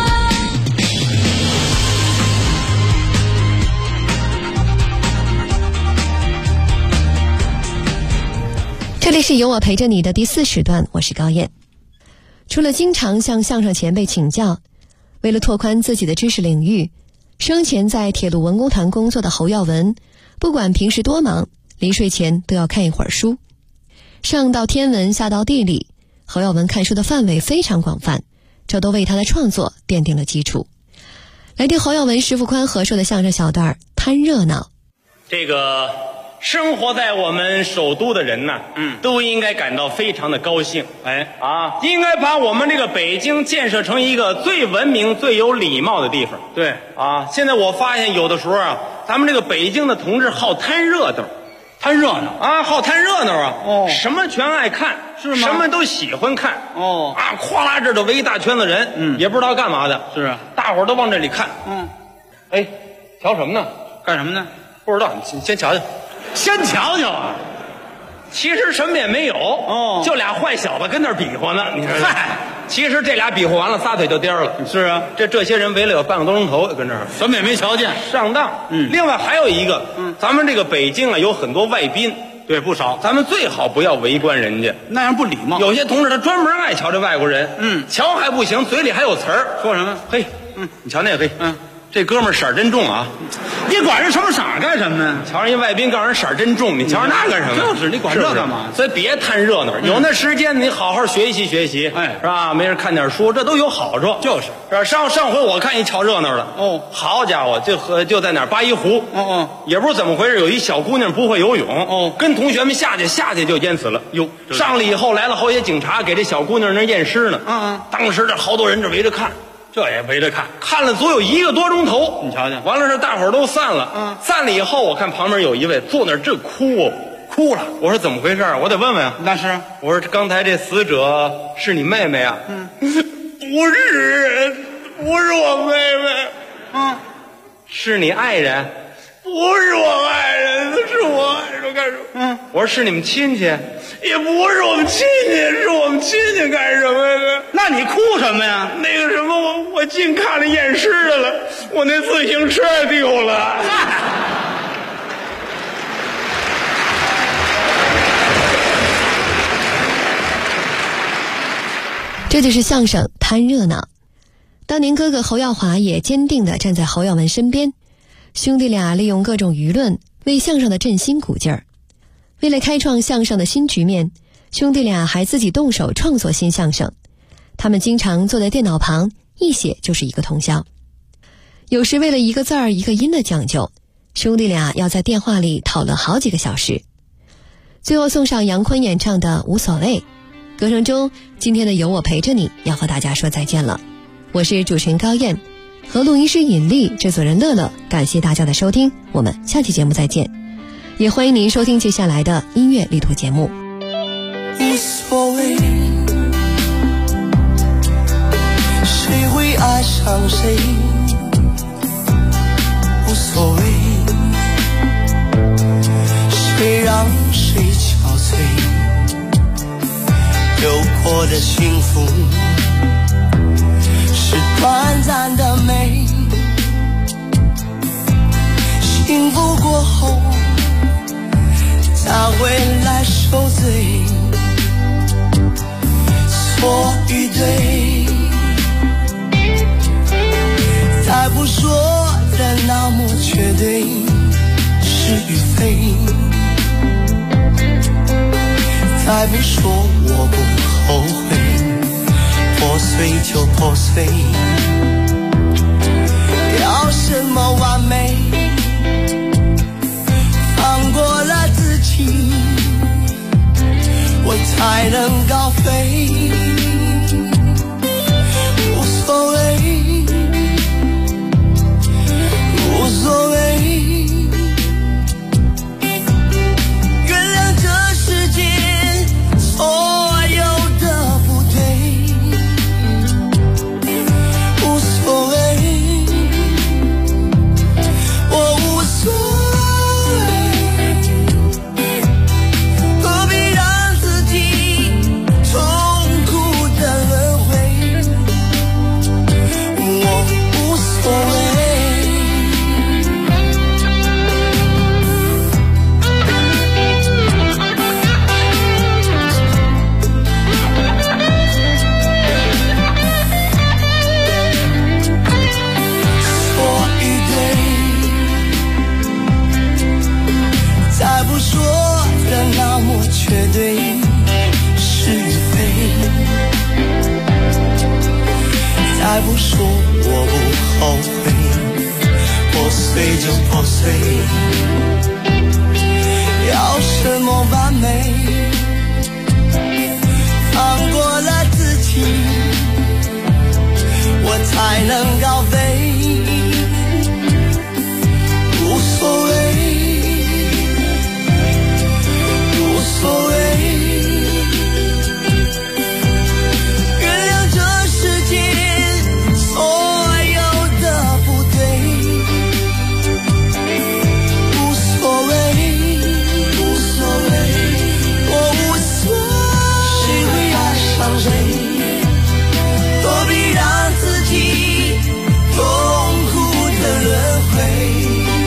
这里是有我陪着你的第4时段，我是高燕。除了经常向相声前辈请教，为了拓宽自己的知识领域，生前在铁路文工团工作的侯耀文，不管平时多忙，临睡前都要看一会儿书。上到天文，下到地理，侯耀文看书的范围非常广泛，这都为他的创作奠定了基础。来听侯耀文、石富宽合说的相声小段贪热闹。 这个生活在我们首都的人呢，都应该感到非常的高兴。应该把我们这个北京建设成一个最文明、最有礼貌的地方。 对啊，现在我发现有的时候啊，咱们这个北京的同志好贪热闹，好贪热闹啊！什么全爱看， 是吗？ 什么都喜欢看。咵啦这就围一大圈子人，也不知道干嘛的。 是啊， 大伙儿都往这里看。哎，瞧什么呢？ 干什么呢？ 不知道，你先瞧瞧。 先瞧瞧啊！ 其实什么也没有，就俩坏小子跟那儿比划呢。你说，其实这俩比划完了，撒腿就颠了。 是啊， 这些人围了有半个多钟头，跟这儿什么也没瞧见， 上当。另外还有一个，咱们这个北京啊，有很多外宾， 对，不少。 咱们最好不要围观人家， 那样不礼貌。 有些同志他专门爱瞧这外国人，瞧还不行，嘴里还有词儿， 说什么？ 嘿，你瞧那个，这哥们儿色儿真重啊！ 你管人什么色儿干什么呢？ 瞧人家外宾告诉人色儿真重，你瞧人那干什么？ 就是你管这干嘛？ 所以别贪热闹，有那时间你好好学习学习，是吧？没人看点书，这都有好处。 就是吧？上回我看一瞧热闹的，好家伙，就在哪儿八一湖，也不知怎么回事，有一小姑娘不会游泳，跟同学们下去就淹死了。哟，上来以后来了好些警察给这小姑娘那验尸呢。当时这好多人这围着看。 这也围着看， 看了足有1个多钟头。 你瞧瞧， 完了是大伙儿都散了。散了以后，我看旁边有一位坐那儿正哭了。我说怎么回事？我得问问啊。 那是， 我说刚才这死者是你妹妹啊？不是我妹妹。是你爱人？不是我爱人，是我爱人干什么？我说是你们亲戚，也不是我们亲戚，是我们亲戚干什么呀？ 那你哭什么呀？ 那个什么，我净看了验尸的了，我那自行车丢了。 这就是相声贪热闹。当年哥哥侯耀华也坚定地站在侯耀文身边，兄弟俩利用各种舆论为相声的振兴鼓劲儿。为了开创相声的新局面，兄弟俩还自己动手创作新相声。他们经常坐在电脑旁，一写就是一个通宵。有时为了一个字儿一个音的讲究， 兄弟俩要在电话里讨论好几个小时，最后送上杨坤演唱的《无所谓》。歌声中，今天的有我陪着你要和大家说再见了。我是主持人高燕，和录音师尹丽、制作人乐乐，感谢大家的收听，我们下期节目再见。也欢迎您收听接下来的音乐旅途节目。 无所谓，谁会爱上谁？无所谓，谁让谁憔悴？有过的幸福是短暂的美，幸福过后才会来受罪。错与对，再不说的那么绝对，是与非，再不说我不后悔，破碎就破碎，要什么完美？放过了自己，我才能高飞。无所谓，无所谓，原谅这世间所有的不对。无所谓，我无所谓，何必让自己痛苦的轮回？我无所谓。错与对，再不说的那么绝对，是与非，再不说我不后悔，破碎就破碎，要什么完美？放过了自己，我才能高飞。无所谓，无所谓，原谅这世间所有的不对。无所谓，无所谓，我无所谓，谁会爱上谁？何必让自己痛苦的轮回？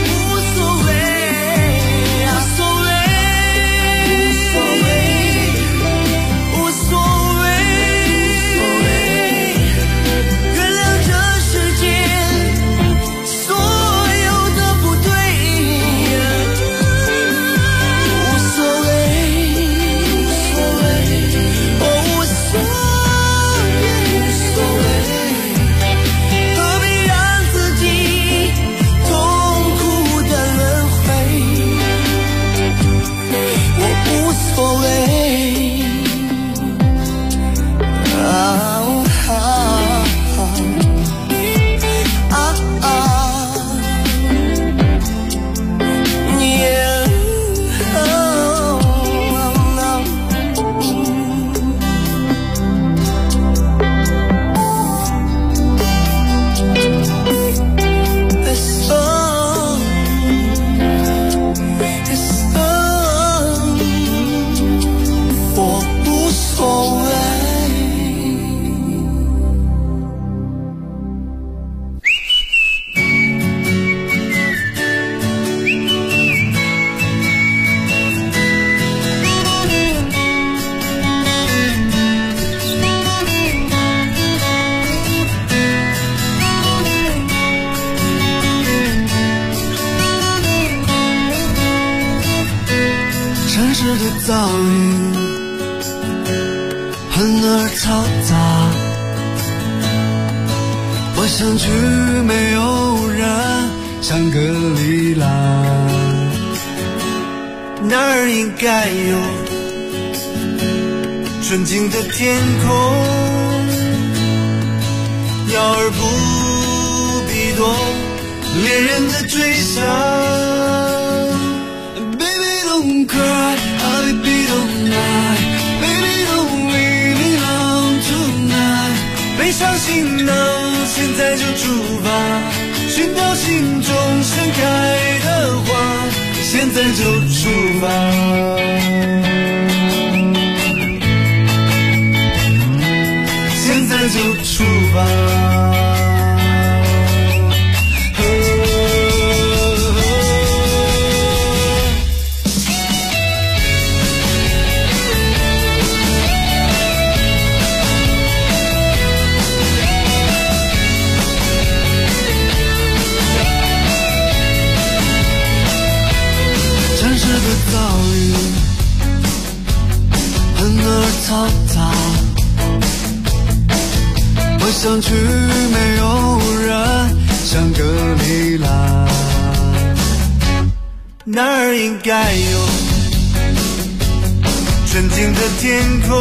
城市的噪音很而嘈杂，我想去没有人香格里拉。那儿应该有纯净的天空，鸟儿不必躲恋人的追杀。Baby don't cry, oh baby don't lie, baby don't leave me alone tonight。背上行囊，现在就出发，寻找心中盛开的花，现在就出发。现在就出发。城市的遭遇很而嘈杂，我想去没有人，香格里拉。那儿应该有纯净的天空，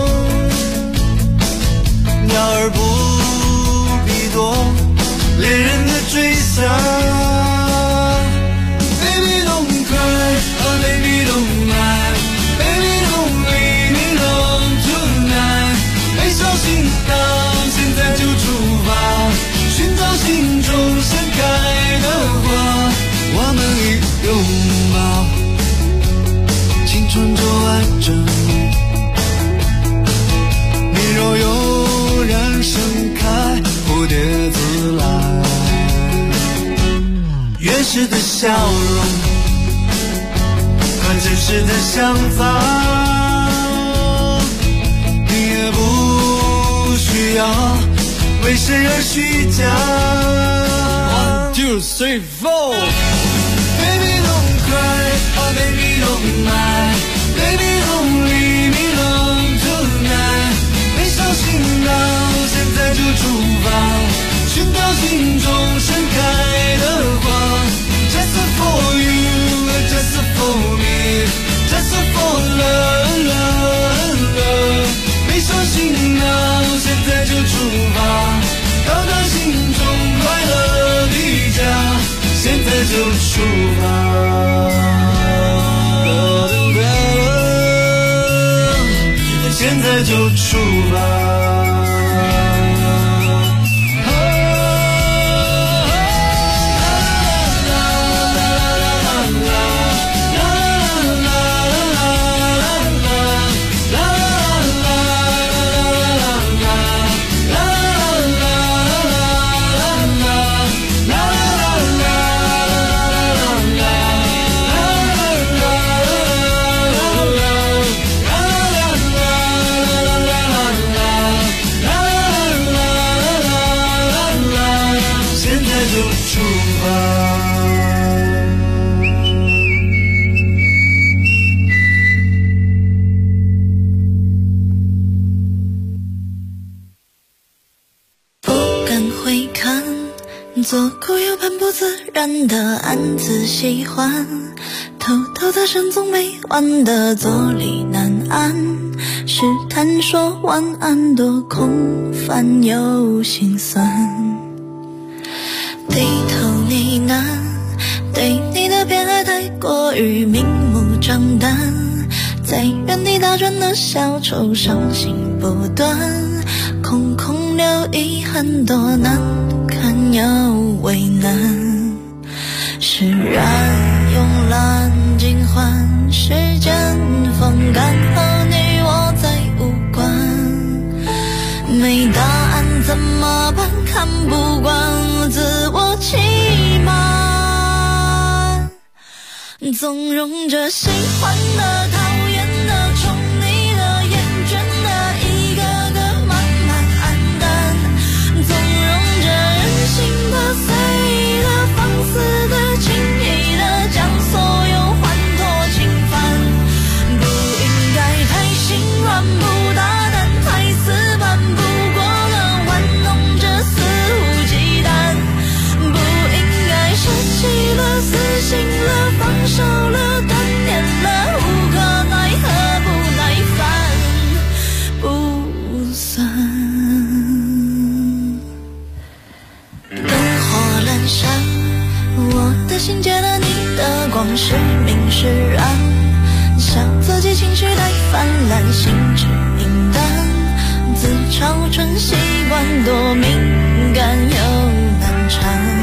鸟儿不必躲恋人的追杀。Baby don't cry, oh baby don't lie, baby don't leave me alone tonight。背上行囊，现在就出发，寻找心中盛开的花。我们一拥抱，青春就爱着你。你若有人盛开蝴蝶自来，原始的笑容和真实的想法，你也不需要为谁而虚假。1, 2, 3, 4。Baby don't cry, oh baby don't lie, baby don't leave me alone tonight。背上行囊，现在就出发，寻找心中盛开的花。Just for you, just for me, just for love, love, love。背上行囊，现在就出发，到达心中快乐的家，现在就出发。现在就出发。 左顾右盼不自然的暗自喜欢，偷偷的深总没完的坐立难安，试探说晚安多空泛又心酸，低头呢喃，对你的偏爱太过于明目张胆，在原地打转的小丑伤心不断，空空留遗憾多难看又为难，释然慵懒尽欢，时间风干和你我再无关，没答案怎么办？看不惯自我欺瞒，纵容着喜欢的、讨厌的、宠你的、厌倦的，一个个慢慢黯淡，纵容着任性的、随意的、放肆的、轻易的，将所有欢脱侵犯，不应该太心软，不大胆，太死板，不过了玩弄着肆无忌惮，不应该奢侈是明是暗，想自己情绪太泛滥，心知明淡，自嘲成习惯，多敏感又难缠。